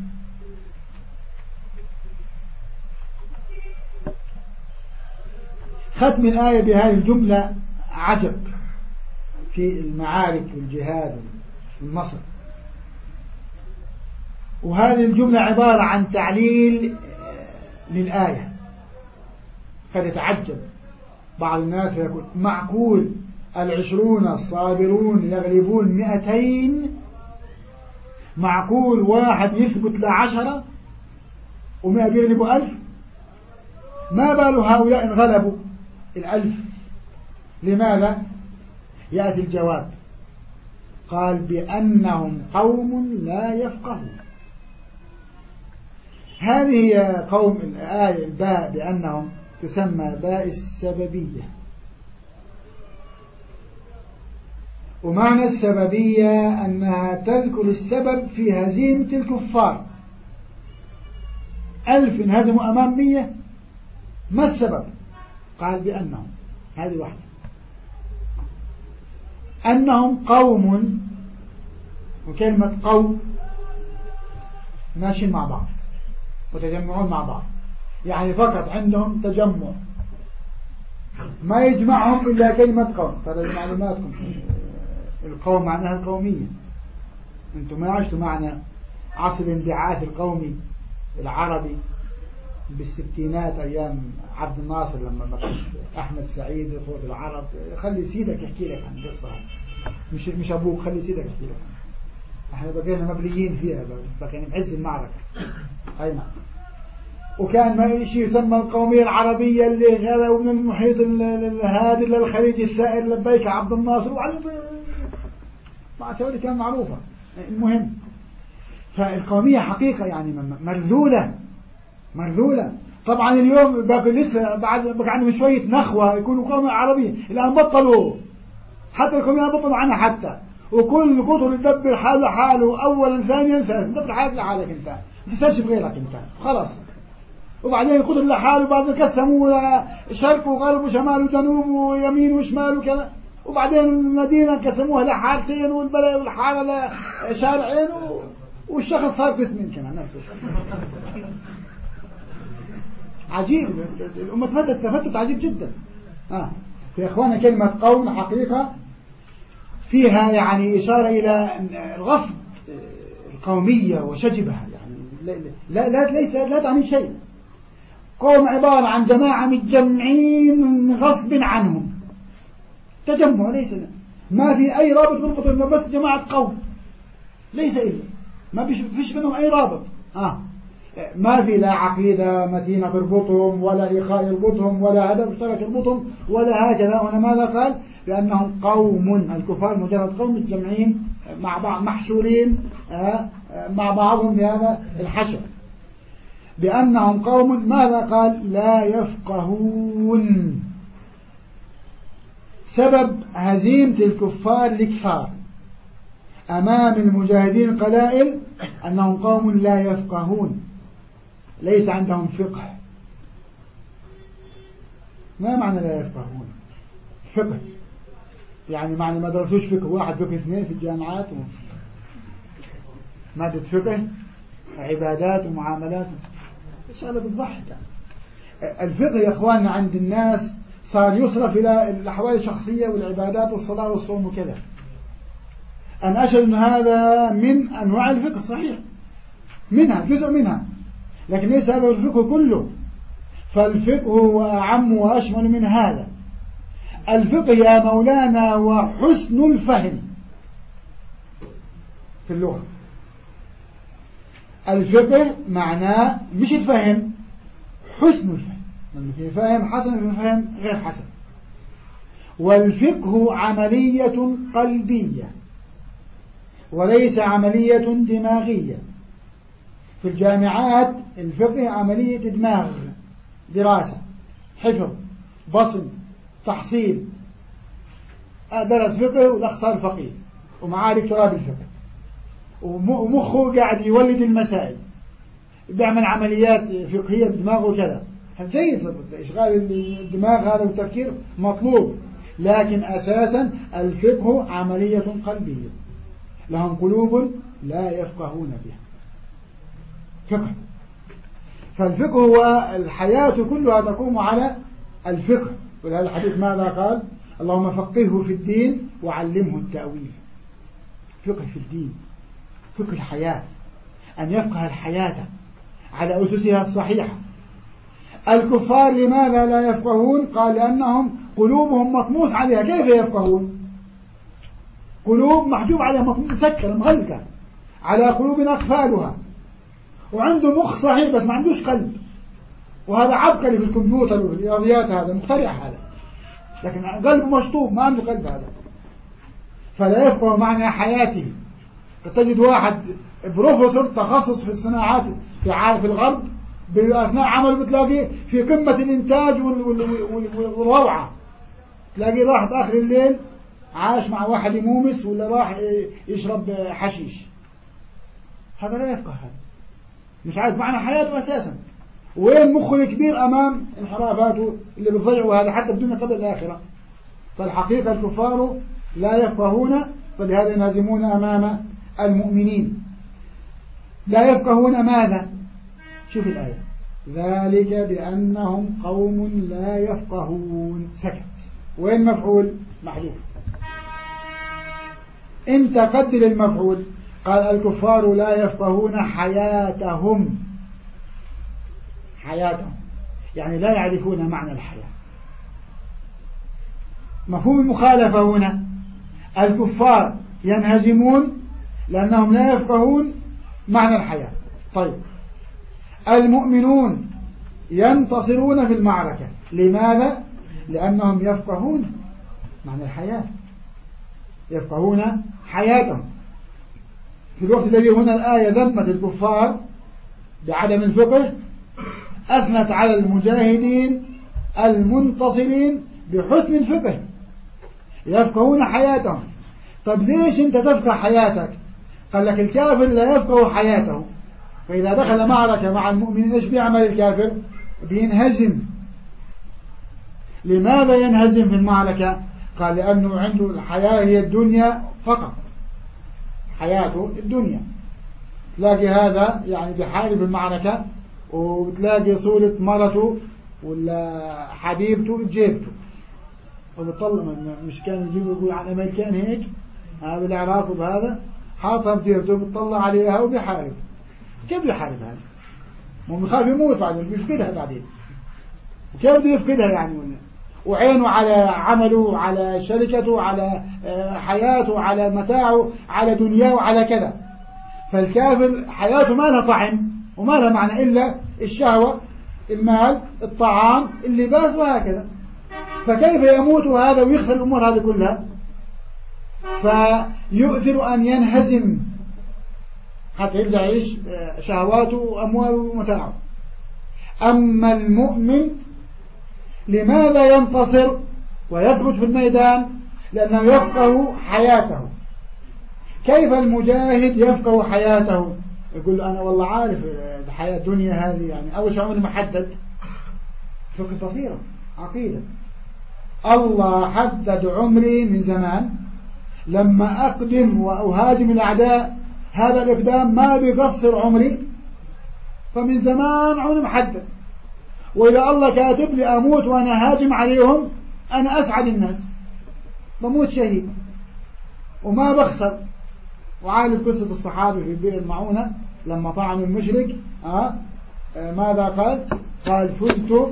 ختم الآية بهذه الجملة عجب في المعارك والجهاد والنصر، وهذه الجملة عبارة عن تعليل للآية. قد يتعجب بعض الناس فيقول معقول العشرون الصابرون يغلبون مئتين؟ معقول واحد يثبت لعشرة ومئة بيغلبوا ألف؟ ما بال هؤلاء إن غلبوا الألف؟ لماذا؟ يأتي الجواب. قال بأنهم قوم لا يفقهون. هذه هي قوم الآية الباء بأنهم تسمى باء السببية. ومعنى السببية أنها تذكر السبب في هزيمة الكفار. ألف انهزموا أمام مية، ما السبب؟ قال بأنهم، هذه واحدة، أنهم قوم، وكلمة قوم ماشيين مع بعض وتجمعون مع بعض، يعني فقط عندهم تجمع، ما يجمعهم إلا كلمة قوم. ترى معلوماتكم القوم معناها القومية، أنتم ما عشتوا معنا عصر الانبعاث القومي العربي بالستينات أيام عبد الناصر لما بقى أحمد سعيد صوت العرب. خلي سيدك يحكي لك عن القصة، مش مش أبوك، خلي سيدك يحكي لك. احنا بقينا مبليين فيها، بقينا بعز المعركة. أي نعم. وكان ما شيء يسمى القومية العربية اللي هذا ومن المحيط هذا للخليج السائر لبيك عبد الناصر وعلى مع سوري كان معروفة. المهم فالقومية حقيقة يعني مرذولة مرذولة. طبعا اليوم باقي لسه بعد بقى عندهم شوية نخوة يكونوا قومية عربية، الآن بطلوا، حتى القومية بطلوا عنها حتى، وكل قطر يدبر حاله حاله أولا ثانيا ثالثا، دبر حالك لحالك أنت، ما تسألش بغيرك أنت خلاص. وبعدين القطر لحاله بعد قسموا شرق وغرب وشمال وجنوب ويمين وشمال وكذا، وبعدين المدينة قسموها لحارتين والبلد والحارة لشارعين والشخص صار قسمين كمان نفس الشيء. عجيب، الأمة تفتت تفتت عجيب جدا. آه. يا إخوانا كلمة قوم حقيقة فيها يعني إشارة إلى رفض القومية وشجبها، يعني لا لا ليس لا تعني شيء. قوم عبارة عن جماعة متجمعين غصب عنهم، تجمع ليس لا. ما في أي رابط مربط إنه بس جماعة قوم، ليس إلا ما فيش منهم أي رابط. آه. ما في لا عقيدة متينة تربطهم ولا إخاء يربطهم ولا هدف مشترك يربطهم ولا هكذا. هنا ماذا قال؟ بأنهم قوم، الكفار مجرد قوم متجمعين مع بعض محشورين مع بعضهم في هذا الحشر. بأنهم قوم ماذا قال؟ لا يفقهون. سبب هزيمة الكفار لكفار أمام المجاهدين القلائل أنهم قوم لا يفقهون، ليس عندهم فقه. ما معنى لا يفقهون؟ فقه يعني معنى ما درسوش فقه، واحد فقه اثنين في الجامعات و... مادة فقه عبادات ومعاملات، إن شاء الله بتضحك. الفقه يا أخواننا عند الناس صار يصرف إلى الأحوال الشخصية والعبادات والصلاة والصوم وكذا. أنا أشهد أن هذا من أنواع الفقه صحيح، منها جزء منها، لكن ليس هذا الفقه كله. فالفقه هو أعم وأشمل من هذا. الفقه يا مولانا وحسن الفهم في اللغة. الفقه معناه مش الفهم، حسن الفهم، لأنه في فهم حسن وفي فهم غير حسن. والفقه عملية قلبية وليس عملية دماغية. في الجامعات الفقه عملية دماغ، دراسة، حفظ، بصم، تحصيل. درس فقه والأخ صار فقيه ومعاه دكتوراه بالفقه ومخه قاعد يولد المسائل، بيعمل عمليات فقهية بدماغه كذا. جيد، إشغال الدماغ هذا والتفكير مطلوب، لكن أساسا الفقه عملية قلبية، لهم قلوب لا يفقهون بها. فقه. فالفقه هو الحياة كلها تقوم على الفقه. ولهذا الحديث ماذا قال؟ اللهم فقهه في الدين وعلمه التأويل. فقه في الدين، فقه الحياة، أن يفقه الحياة على أسسها الصحيحة. الكفار لماذا لا يفقهون؟ قال لأنهم قلوبهم مطموس عليها. كيف يفقهون؟ قلوب محجوب عليها، مسكرة مغلقة على قلوب أقفالها، وعنده مخ صحيح بس ما عندوش قلب. وهذا عبقري في الكمبيوتر وفي الرياضيات، هذا مخترع هذا، لكن قلبه مشطوب ما عنده قلب هذا، فلا يفقه معنى حياته. فتجد واحد بروفيسور تخصص في الصناعات في عالم الغرب، بأثناء عمله بتلاقيه في قمة الإنتاج والروعة، تلاقيه راح آخر الليل عاش مع واحد يمومس ولا راح يشرب حشيش. هذا لا يفقه، هذا مش عارف معنى حياته أساسا، وين مخه الكبير أمام انحرافاته اللي بتضيعوا هذا حتى بدون قبل الآخرة. فالحقيقة الكفار لا يفقهون، فلهذا ينهزمون أمام المؤمنين. لا يفقهون ماذا؟ شوف الآية، ذلك بأنهم قوم لا يفقهون. سكت، وين مفعول؟ محذوف. انت قدر المفعول. قال الكفار لا يفقهون حياتهم، حياتهم يعني لا يعرفون معنى الحياة. مفهوم المخالفة هنا، الكفار ينهزمون لأنهم لا يفقهون معنى الحياة. طيب، المؤمنون ينتصرون في المعركة، لماذا؟ لأنهم يفقهون معنى الحياة، يفقهون حياتهم. في الوقت الذي هنا الآية ذمت الكفار بعدم الفقه، أثنت على المجاهدين المنتصرين بحسن الفقه، يفقهون حياتهم. طب ليش أنت تفقه حياتك؟ قال لك الكافر لا يفقه حياته، فإذا دخل معركة مع المؤمنين إيش بيعمل الكافر؟ بينهزم. لماذا ينهزم في المعركة؟ قال لأنه عنده الحياة هي الدنيا فقط، حياته الدنيا. تلاقي هذا يعني بحارب في المعركة وتلاقي صورة مرته ولا حبيبته جيبته، وبتطلع مش كان يجيبوا يقول عن أمريكان هيك هذا بالعراق وبهذا حاطها بجيبته وبتطلع عليها وبيحارب. كيف بيحارب هذا؟ مو بيخاف يموت بعدين، بيفقدها بعدين. وكيف بده يفقدها يعني؟ وعينه على عمله وعلى شركته وعلى حياته وعلى متاعه على دنياه وعلى كذا. فالكافر حياته ما لها طعم وما لها معنى إلا الشهوة، المال، الطعام، اللباس وهكذا. فكيف يموت هذا ويخسر الأمور هذه كلها؟ فيؤثر أن ينهزم حتى يرجع يعيش شهواته وأمواله ومتاعه. أما المؤمن لماذا ينتصر؟ ويثبت في الميدان لأنه يفقه حياته. كيف المجاهد يفقه حياته؟ يقول له أنا والله عارف الحياة الدنيا هذه يعني أول شيء عمري محدد فقه بصيرة عقيدة. الله حدد عمري من زمان، لما أقدم وأهاجم الأعداء هذا الإقدام ما بيقصر عمري، فمن زمان عمري محدد. وإذا الله كاتب لي أموت وأنا هاجم عليهم أنا أسعد الناس، بموت شهيد وما بخسر. وعالم قصة الصحابي في بئر المعونة لما طعنوا المشرك آه آه ماذا قال؟ قال فزت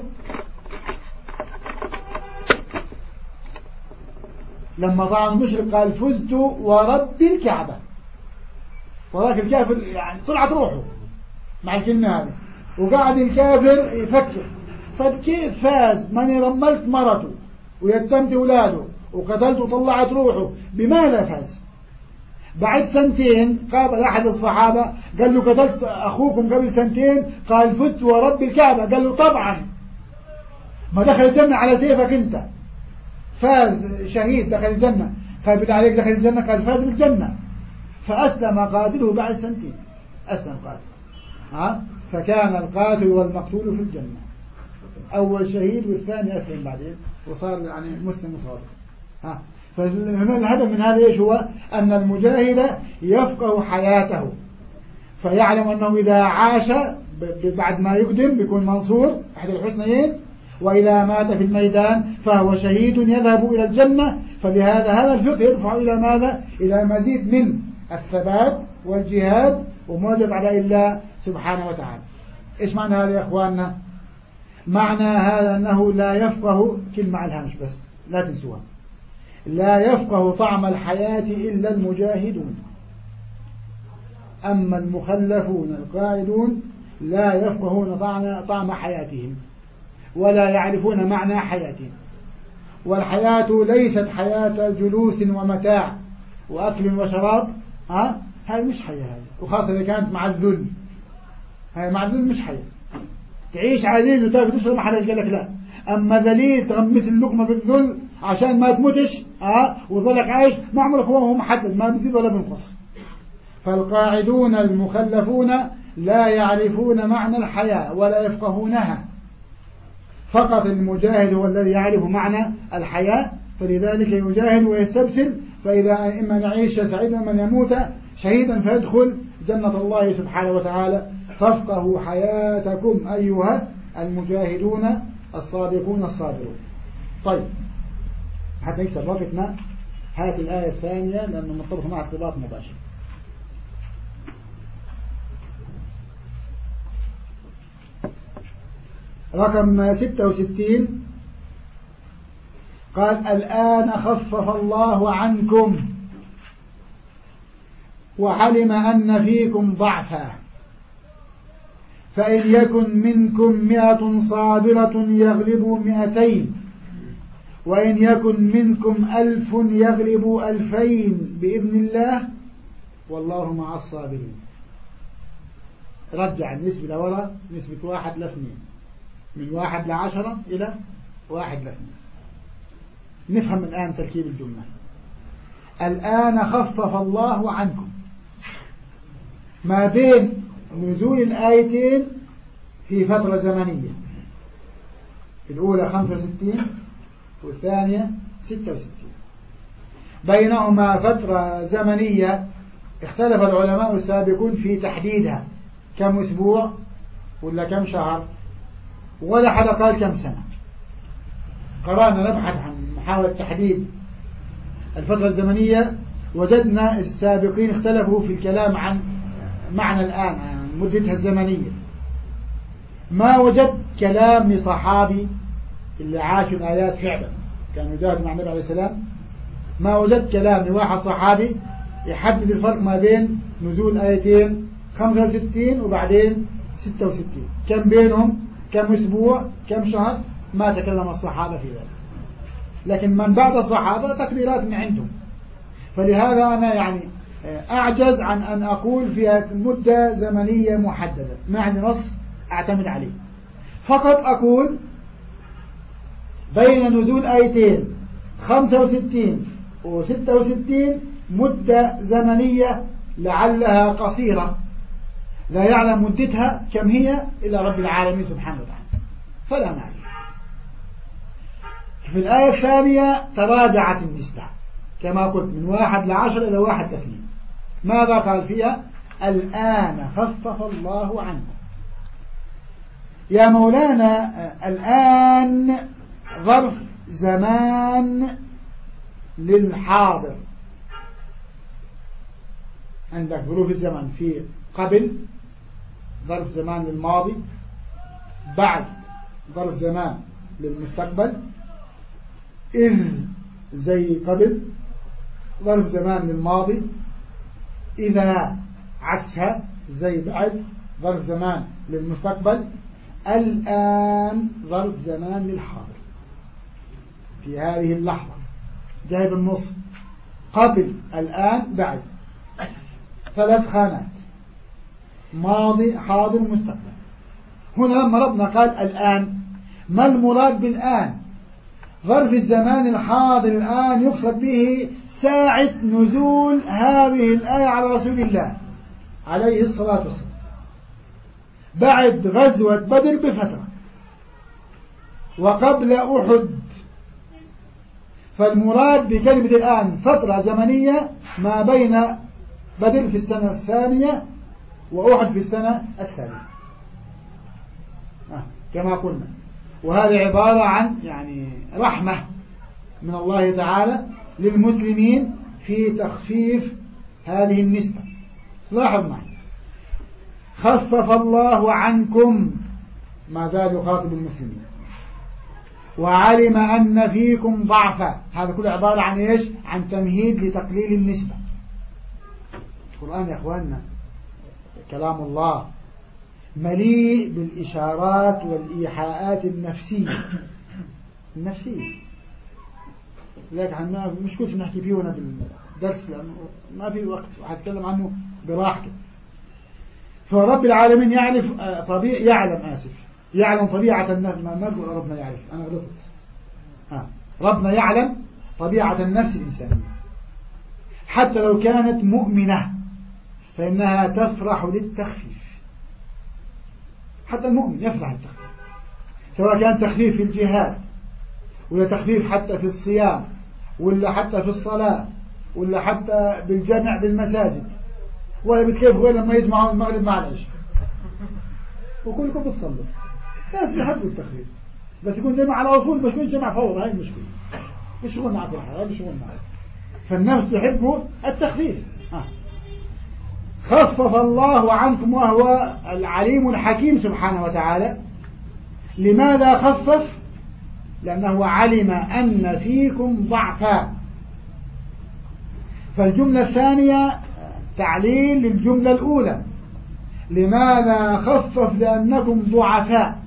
لما طعنوا المشرك قال فزت ورب الكعبة. وذاك الكافر يعني طلعت روحه مع الكلمة هذه، وقعد الكافر يفكر طيب كيف فاز من رملت مرته ويتمت أولاده وقتلت وطلعت روحه، بماذا فاز؟ بعد سنتين قابل أحد الصحابة قال له قتلت أخوكم قبل سنتين، قال فزت ورب الكعبة. قال له طبعا ما دخل الجنة على سيفك أنت، فاز شهيد دخل الجنة. قال بالله عليك دخل الجنة؟ قال فاز بالجنة. فأسلم قاتله بعد سنتين، أسلم قاتل ها؟ فكان القاتل والمقتول في الجنة، أول شهيد والثاني أسلم بعدين وصار يعني مسلم صادق ها. فهنا الهدف من هذا إيش هو؟ أن المجاهد يفقه حياته، فيعلم أنه إذا عاش بعد ما يقدم بيكون منصور أحد الحسنيين، وإذا مات في الميدان فهو شهيد يذهب إلى الجنة. فلهذا هذا الفقه يدفع إلى ماذا؟ إلى مزيد من الثبات والجهاد ومواجهة على الله سبحانه وتعالى. إيش معنى هذا يا أخواننا؟ معنى هذا أنه لا يفقه كلمة على الهامش بس لا تنسوها، لا يفقه طعم الحياة إلا المجاهدون. أما المخلفون القاعدون لا يفقهون طعم حياتهم ولا يعرفون معنى حياتهم. والحياة ليست حياة جلوس ومتاع وأكل وشراب ها؟ هذه مش حياة هذه، وخاصة إذا كانت مع الذل. هاي مع الذل مش حياة. تعيش عزيز وتاكل تشرب ما حدا قال لك لا. أما ذليل تغمس اللقمة بالذل عشان ما تموتش ها وظلك عايش، ما عمرك هو محدد، ما بيزيد ولا بينقص. فالقاعدون المخلفون لا يعرفون معنى الحياة ولا يفقهونها، فقط المجاهد هو الذي يعرف معنى الحياة، فلذلك يجاهد ويستبسل. فإذا إما يعيش سعيدا من يموت شهيدا فيدخل جنة الله سبحانه وتعالى. فافقهوا حياتكم أيها المجاهدون الصادقون الصابرون. طيب حتى نكسب وقتنا هذه الآية الثانية لأنه مرتبط مع ارتباط مباشر. رقم ستة وستين قال الآن خفف الله عنكم وعلم أن فيكم ضعفا فإن يكن منكم مئة صابرة يغلبوا مئتين وإن يكن منكم ألف يغلبوا ألفين بإذن الله والله مع الصابرين. رجع النسبة لوراء نسبة واحد لاثنين، من واحد لعشرة إلى واحد لاثنين. نفهم الآن تركيب الجملة. الآن خفف الله عنكم، ما بين نزول الآيتين في فترة زمنية، الأولى خمسة وستين والثانية ستة وستين، بينهما فترة زمنية اختلف العلماء السابقون في تحديدها، كم أسبوع ولا كم شهر، ولا حدا قال كم سنة. قرأنا نبحث عن محاولة تحديد الفترة الزمنية، وجدنا السابقين اختلفوا في الكلام عن معنى الآن عن مدتها الزمنية. ما وجد كلام لصحابي اللي عاشوا الآيات فعلا كانوا يجاهدوا مع النبي عليه السلام، ما وجد كلام لواحد صحابي يحدد الفرق ما بين نزول آيتين خمسة وستين وبعدين ستة وستين، كم بينهم، كم أسبوع، كم شهر، ما تكلم الصحابة في ذلك. لكن من بعد الصحابة تقديرات من عندهم. فلهذا أنا يعني أعجز عن أن أقول فيها مدة زمنية محددة، ما عندي نص أعتمد عليه. فقط أقول بين نزول آيتين خمسة وستين وستة وستين مدة زمنية لعلها قصيرة لا يعلم مدتها كم هي إلا رب العالمين سبحانه وتعالى، فلا نعرف. في الآية الثانية تراجعت النسبة كما قلت من واحد لعشر إلى واحد لاثنين. ماذا قال فيها؟ الآن خفف الله عنكم. يا مولانا الآن ظرف زمان للحاضر، عندك ظروف الزمن في قبل ظرف زمان للماضي، بعد ظرف زمان للمستقبل، إذ زي قبل ظرف زمان للماضي، إذا عكسها زي بعد ظرف زمان للمستقبل، الآن ظرف زمان للحاضر في هذه اللحظة، جاي بالنص قبل الآن بعد، ثلاث خانات ماضي حاضر مستقبل. هنا لما ربنا قال الآن ما المراد بالآن؟ ظرف الزمان الحاضر الآن يقصد به ساعة نزول هذه الآية على رسول الله عليه الصلاة والسلام بعد غزوة بدر بفترة وقبل أحد. فالمراد بكلمة الآن فترة زمنية ما بين بدر في السنة الثانية وأحد في السنة الثالثة آه كما قلنا. وهذه عبارة عن يعني رحمة من الله تعالى للمسلمين في تخفيف هذه النسبة. لاحظ معي، خفف الله عنكم، ما زال يخاطب المسلمين، وعلم أن فيكم ضعفا. هذا كله عبارة عن إيش؟ عن تمهيد لتقليل النسبة. القرآن يا أخواننا كلام الله مليء بالإشارات والإيحاءات النفسية النفسية لكن مش كنت نحكي فيه هنا بالدرس لأنه ما في وقت وحتكلم عنه براحته. فرب العالمين يعرف طبيعة يعلم آسف يعلم طبيعة النفس. ما نقول ربنا يعرف، أنا غلطت. آه. ربنا يعلم طبيعة النفس الإنسانية حتى لو كانت مؤمنة فإنها تفرح للتخفيف. حتى المؤمن يفرح للتخفيف، سواء كان تخفيف في الجهاد ولا تخفيف حتى في الصيام ولا حتى في الصلاة ولا حتى بالجمع بالمساجد، ولا بتكيف غير لما يجمعوا المغرب مع العشاء وكلكم بتصلوا. ناس بيحبوا التخفيف بس يكون جمع على أصول، مش يكون جمع فوضى. هاي المشكلة، مش شغلنا على الحياة، مش شغلنا. فالنفس تحبه التخفيف. آه. خفف الله عنكم وهو العليم الحكيم سبحانه وتعالى. لماذا خفف؟ لأنه علم أن فيكم ضعفا. فالجملة الثانية تعليل للجملة الأولى. لماذا خفف؟ لأنكم ضعفاء.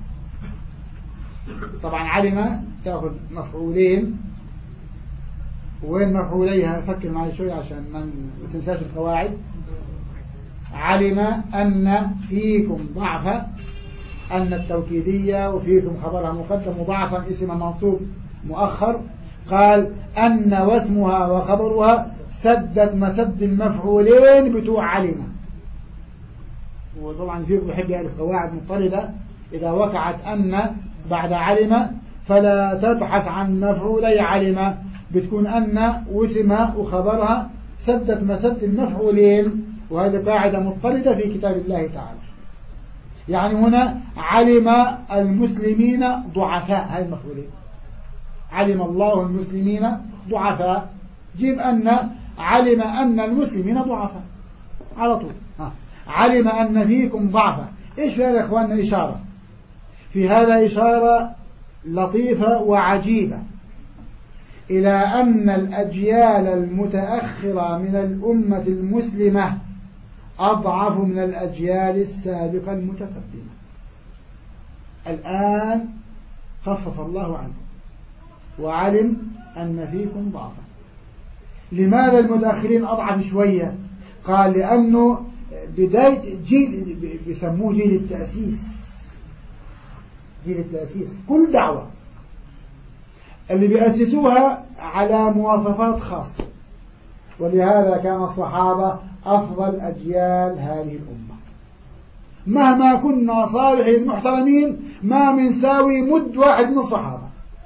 طبعا علم تأخذ مفعولين، وين مفعوليها؟ فكر معي شوي عشان ما تنساش القواعد. علم أن فيكم ضعفا، أن التوكيدية، وفيكم خبرها مقدم، وضعفا اسم منصوب مؤخر. قال أن واسمها وخبرها سدت مسد المفعولين بتوع علم. وطبعا فيكم بحب يعرف قواعد مضطردة. إذا وقعت أن بعد علم فلا تبحث عن مفعولي علم، بتكون أن واسم وخبرها سدت مسد المفعولين. وهذه قاعدة مضطردة في كتاب الله تعالى. يعني هنا علم المسلمين ضعفاء، هاي المفعولين. علم الله المسلمين ضعفاء، جيب أن علم أن المسلمين ضعفاء على طول. ها. علم أن فيكم ضعفا. إيش في هذا يا إخواننا إشارة؟ في هذا إشارة لطيفة وعجيبة إلى أن الأجيال المتأخرة من الأمة المسلمة أضعف من الأجيال السابقة المتقدمة. الآن خفف الله عنكم وعلم أن فيكم ضعفا. لماذا المتأخرين أضعف شوية؟ قال لأنه بداية جيل بيسموه جيل التأسيس. جيل التأسيس كل دعوة اللي بيأسسوها على مواصفات خاصة، ولهذا كان الصحابة أفضل أجيال هذه الأمة. مهما كنا صالحين محترمين ما منساوي مد واحد من الصحابة.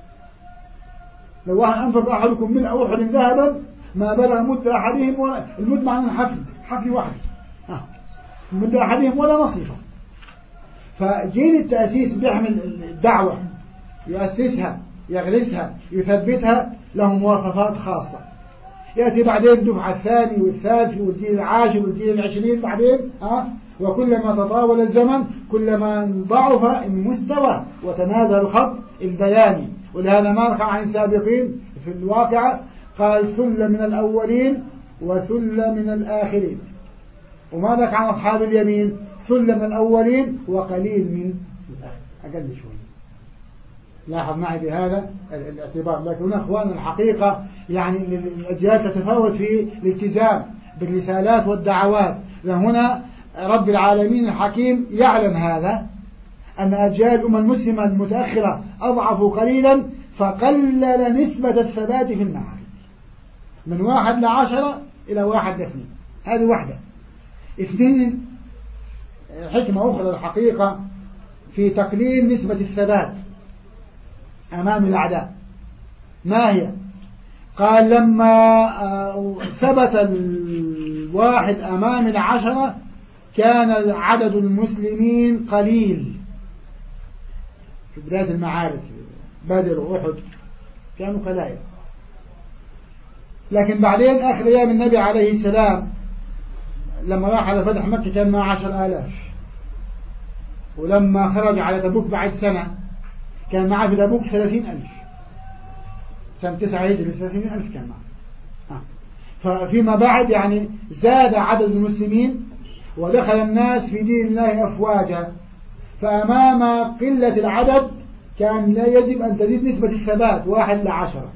لو واحد أنفق أحدكم من أحد ذهبا ما بلغ مد أحدهم ولا المد معنى حفل حفل واحد مد أحدهم ولا نصيفة. فجيل التأسيس بيحمل الدعوة، يؤسسها، يغرسها، يثبتها، له مواصفات خاصة. يأتي بعدين الدفعة الثاني والثالث والجيل العاشر والجيل العشرين بعدين ها، وكلما تطاول الزمن كلما ضعف المستوى وتنازل الخط البياني. ولهذا ما رفع عن السابقين في الواقعة قال ثل من الأولين وثل من الآخرين. وما ذاك عن أصحاب اليمين ثل من الأولين وقليل من الآخرين، أقل شوي. لاحظ معي بهذا الاعتبار. لكن أخوان الحقيقة يعني الأجيال تتفاوت في الالتزام بالرسالات والدعوات. فهنا رب العالمين الحكيم يعلم هذا، أن أجيال الأمة المسلمة المتأخرة أضعفوا قليلا فقلل نسبة الثبات في المعارك من واحد لعشرة إلى واحد لاثنين. هذه واحدة. اثنين، حكمة أخرى الحقيقة في تقليل نسبة الثبات أمام الأعداء. ما هي؟ قال لما ثبت الواحد أمام العشرة كان عدد المسلمين قليل في بداية المعارك، بدر وأحد كانوا قلائل. لكن بعدين آخر أيام النبي عليه السلام لما راح على فتح مكة كان معه عشر آلاف، ولما خرج على تبوك بعد سنة كان معه في تبوك ثلاثين ألف، سنة تسعة هجري ثلاثين ألف كان معه. ففيما بعد يعني زاد عدد المسلمين ودخل الناس في دين الله أفواجا. فأمام قلة العدد كان لا يجب أن تزيد نسبة الثبات واحد لعشرة.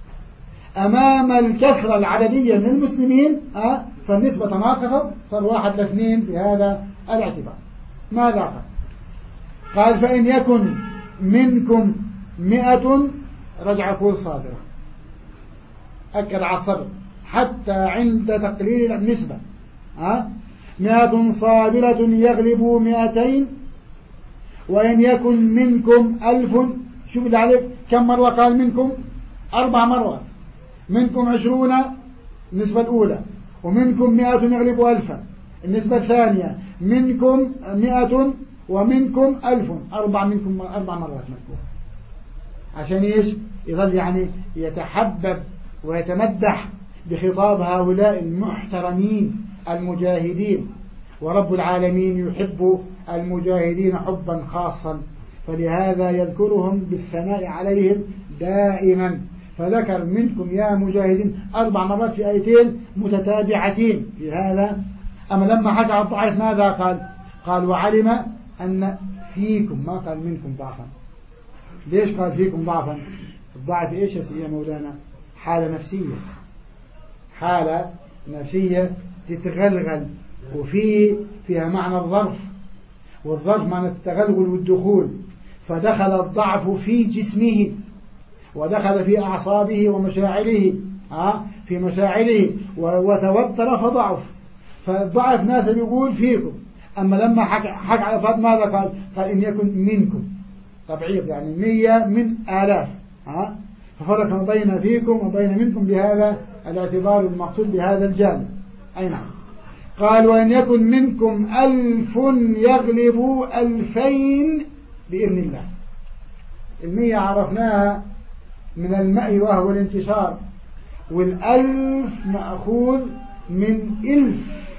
أمام الكثرة العددية من المسلمين أه فالنسبة تناقصت، صار واحد لاثنين بهذا الاعتبار. ماذا قال؟ قال فإن يكن منكم مئة رجع كل صابرة، أكد على الصبر حتى عند تقليل النسبة. أه؟ مئة صابرة يغلبوا مئتين، وإن يكن منكم ألف. شوف اللي عليك كم مرة قال منكم؟ أربع مرات. منكم عشرون النسبة الأولى، ومنكم مئة يغلبوا ألفا النسبة الثانية، منكم مئة ومنكم ألف، أربع منكم أربع مرات مذكور. عشان إيش؟ يظل يعني يتحبب ويتمدح بخطاب هؤلاء المحترمين المجاهدين، ورب العالمين يحب المجاهدين حبا خاصا، فلهذا يذكرهم بالثناء عليهم دائما. فذكر منكم يا مجاهدين أربع مرات في آيتين متتابعتين في هذا. أما لما حكى على الضعيف ماذا قال؟ قال وعلم أن فيكم، ما قال منكم ضعفا. ليش قال فيكم ضعفا؟ الضعف إيش يا مولانا؟ حالة نفسية، حالة نفسية تتغلغل، وفي فيها معنى الظرف، والظرف معنى التغلغل والدخول. فدخل الضعف في جسمه ودخل في أعصابه ومشاعره، ها في مشاعره وتوتر فضعف. فالضعف ناس بيقول فيكم. أما لما حكى حك على فات ماذا قال؟ قال إن يكن منكم، تبعيض يعني مية من آلاف. ها ففرق بين فيكم وبين منكم بهذا الاعتبار المقصود بهذا الجانب. أي نعم. قال وإن يكن منكم ألف يغلبوا ألفين بإذن الله. المية عرفناها من الماء وهو الانتشار، والألف مأخوذ من إلف،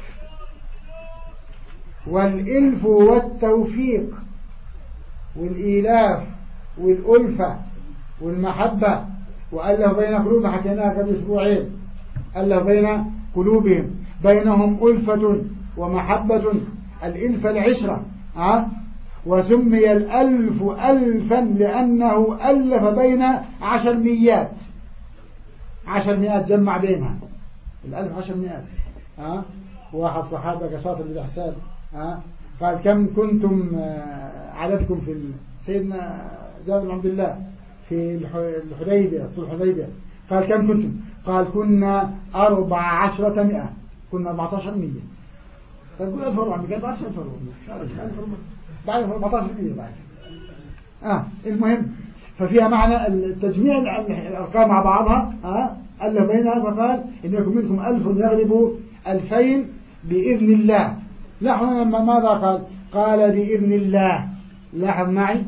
والإلف هو التوفيق والإيلاف والألفة والمحبة. وألف بين قلوبهم، حكيناها قبل أسبوعين، ألف بين قلوبهم، بينهم ألفة ومحبة، الإلفة العشرة. أه؟ وسمي الألف ألفا لأنه ألف بين عشر مئات، عشر مئات جمع بينها، الألف عشر مئات. أه؟ واحد صحابة شاطر بالإحسان أه؟ قال كم كنتم عددكم في سيدنا جابر بن عبد الله؟ في الحديبية صلح الحديبية قال كم كنتم؟ قال كنا أربع عشرة مئة، كنا أربعة عشر مية. طيب قول ألف وأربعمية، قال عشرة ألف وأربعمية بعد أربعة عشر مية بعد. آه المهم، ففيها معنى التجميع الأرقام مع بعضها. آه ألف بينها فقال إن يكن منكم ألف يغلب ألفين بإذن الله. لاحظ لما ماذا قال؟ قال بإذن الله. لاحظ معي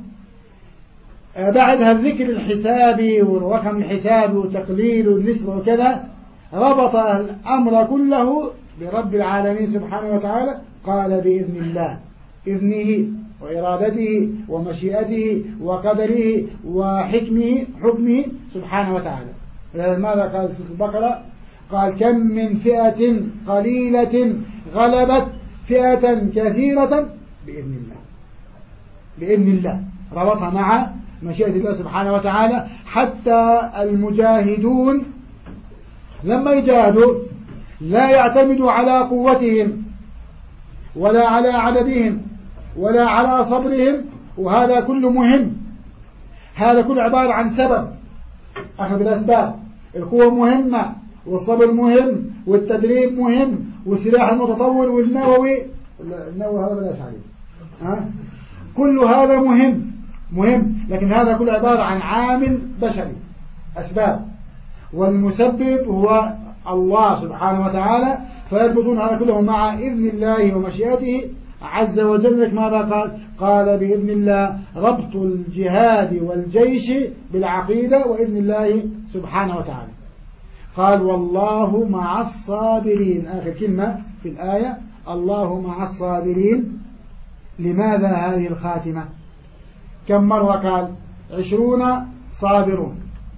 بعدها الذكر الحسابي والرقم الحسابي وتقليل النسبة وكذا، ربط الأمر كله برب العالمين سبحانه وتعالى. قال بإذن الله، إذنه وإرادته ومشيئته وقدره وحكمه حكمه سبحانه وتعالى. ماذا قال في البقرة؟ قال كم من فئة قليلة غلبت فئة كثيرة بإذن الله. بإذن الله ربطها مع مشيئة الله سبحانه وتعالى. حتى المجاهدون لما يجاهدوا لا يعتمدوا على قوتهم ولا على عددهم ولا على صبرهم، وهذا كله مهم. هذا كله عبارة عن سبب، أخذ الأسباب. القوة مهمة والصبر مهم والتدريب مهم والسلاح المتطور والنووي، النووي هذا بلاش عليه. ها؟ كل هذا مهم مهم، لكن هذا كله عبارة عن عامل بشري، أسباب، والمسبب هو الله سبحانه وتعالى. فيربطون هذا كله مع إذن الله ومشيئته عز وجل. ماذا قال؟ قال بإذن الله، ربط الجهاد والجيش بالعقيدة وإذن الله سبحانه وتعالى. قال والله مع الصابرين، آخر كلمة في الآية، الله مع الصابرين. لماذا هذه الخاتمة؟ كم مرة قال؟ عشرون صابرون،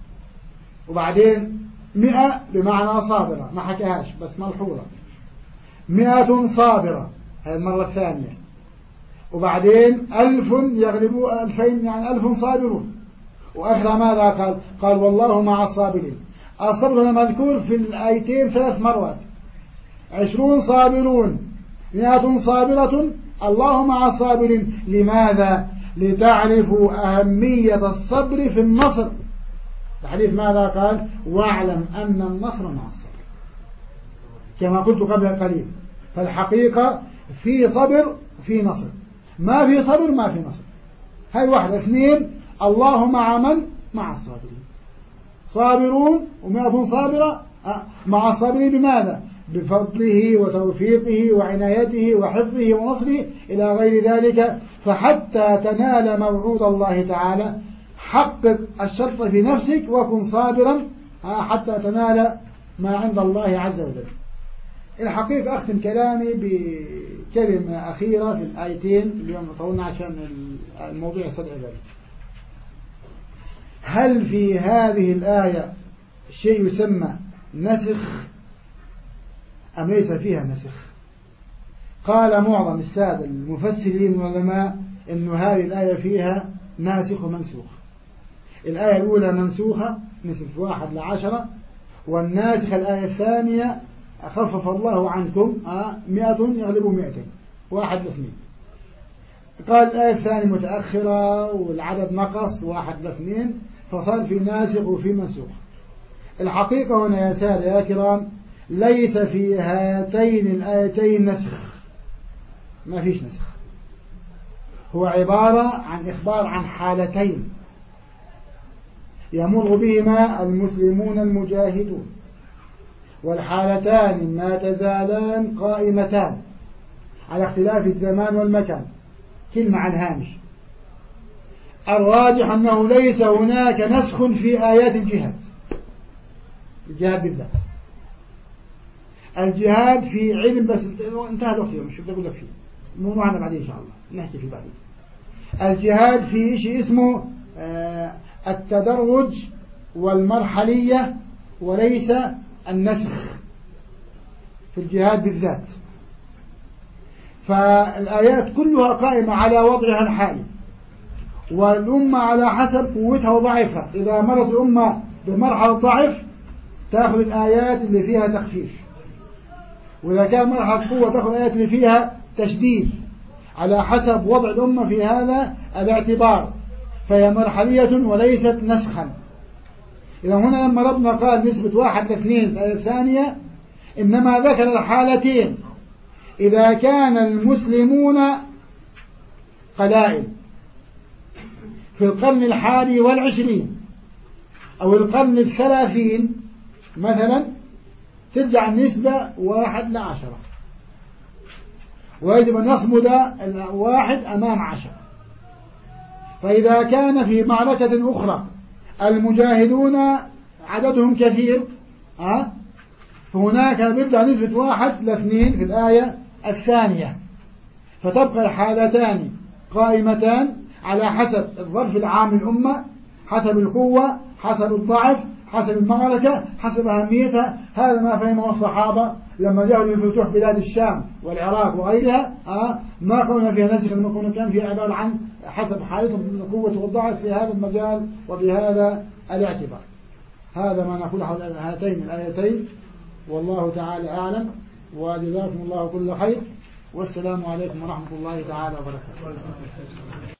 وبعدين مئة بمعنى صابرة، ما حكاهاش بس ملحوظة. مئة صابرة هذه المرة الثانية، وبعدين ألف يغلب ألفين، يعني ألف صابرون. وآخر ماذا قال؟ قال والله مع الصابرين. الصبر مذكور في الآيتين ثلاث مرات، عشرون صابرون، مئة صابرة، الله مع الصابرين. لماذا؟ لتعرفوا أهمية الصبر في النصر. الحديث ماذا قال؟ واعلم أن النصر مع الصبر، كما قلت قبل قليل. فالحقيقة في صبر في نصر، ما في صبر ما في نصر. هاي واحدة. اثنين، الله مع من؟ مع الصابرين. صابرون ومئة صابرة مع الصابرين. بماذا؟ بفضله وتوفيقه وعنايته وحفظه ونصره إلى غير ذلك. فحتى تنال موعود الله تعالى حقق الشرط في نفسك وكن صابرا حتى تنال ما عند الله عز وجل. الحقيقة أختم كلامي بكلمة أخيرة في الآيتين اليوم طولنا عشان الموضوع يستدعي ذلك. هل في هذه الآية شيء يسمى نسخ أم ليس فيها نسخ؟ قال معظم السادة المفسرين والعلماء إن هذه الآية فيها ناسخ ومنسوخ. الآية الأولى منسوخة نسخ واحد لعشرة، والناسخ الآية الثانية خفف الله عنكم مئة يغلبوا مئتين، واحد لاثنين. قال الآية الثانية متأخرة والعدد نقص واحد لاثنين، فصار في ناسخ وفي منسوخ. الحقيقة هنا يا سادة يا كرام ليس في هاتين الآيتين نسخ، ما فيش نسخ. هو عبارة عن إخبار عن حالتين يمر بهما المسلمون المجاهدون، والحالتان ما تزالان قائمتان على اختلاف الزمان والمكان. كلمة عن هامش. الراجح أنه ليس هناك نسخ في آيات الجهاد، الجهاد بالذات. الجهاد في علم بس انتهى الوقت اليوم، شو بدي أقول لك فيه، مو معنا بعدين إن شاء الله نحكي فيه بعدين. الجهاد في شيء اسمه آه التدرج والمرحلية وليس النسخ في الجهاد بالذات. فالآيات كلها قائمة على وضعها الحالي، والأمة على حسب قوتها وضعفها. إذا مرت الأمة بمرحلة ضعف تأخذ الآيات اللي فيها تخفيف، وإذا كان مرحلة قوة تأخذ الآيات اللي فيها تشديد، على حسب وضع الأمة في هذا الاعتبار. فهي مرحلية وليست نسخا. إذا هنا لما ربنا قال نسبة واحد لاثنين الآية الثانية إنما ذكر الحالتين إذا كان المسلمون قلائل في القرن الحادي والعشرين أو القرن الثلاثين مثلا، ترجع النسبة واحد لعشرة، ويجب أن يصمد واحد أمام عشرة. فإذا كان في معركة أخرى المجاهدون عددهم كثير أه؟ فهناك بيرجع نسبة واحد لاثنين في الآية الثانية، فتبقى الحالتان قائمتان على حسب الظرف العام للأمة، حسب القوة، حسب الضعف، حسب المعركة، حسب أهميتها. هذا ما فهمه الصحابة لما جاءوا لفتوح بلاد الشام والعراق وغيرها أه؟ ما قلنا فيها نسخ، لما قلنا كان فيها عبارة عن حسب حالتهم من القوة والضعف في هذا المجال وبهذا الاعتبار. هذا ما نقول حول هاتين الآيتين، والله تعالى أعلم، وجزاكم الله كل خير، والسلام عليكم ورحمة الله تعالى وبركاته.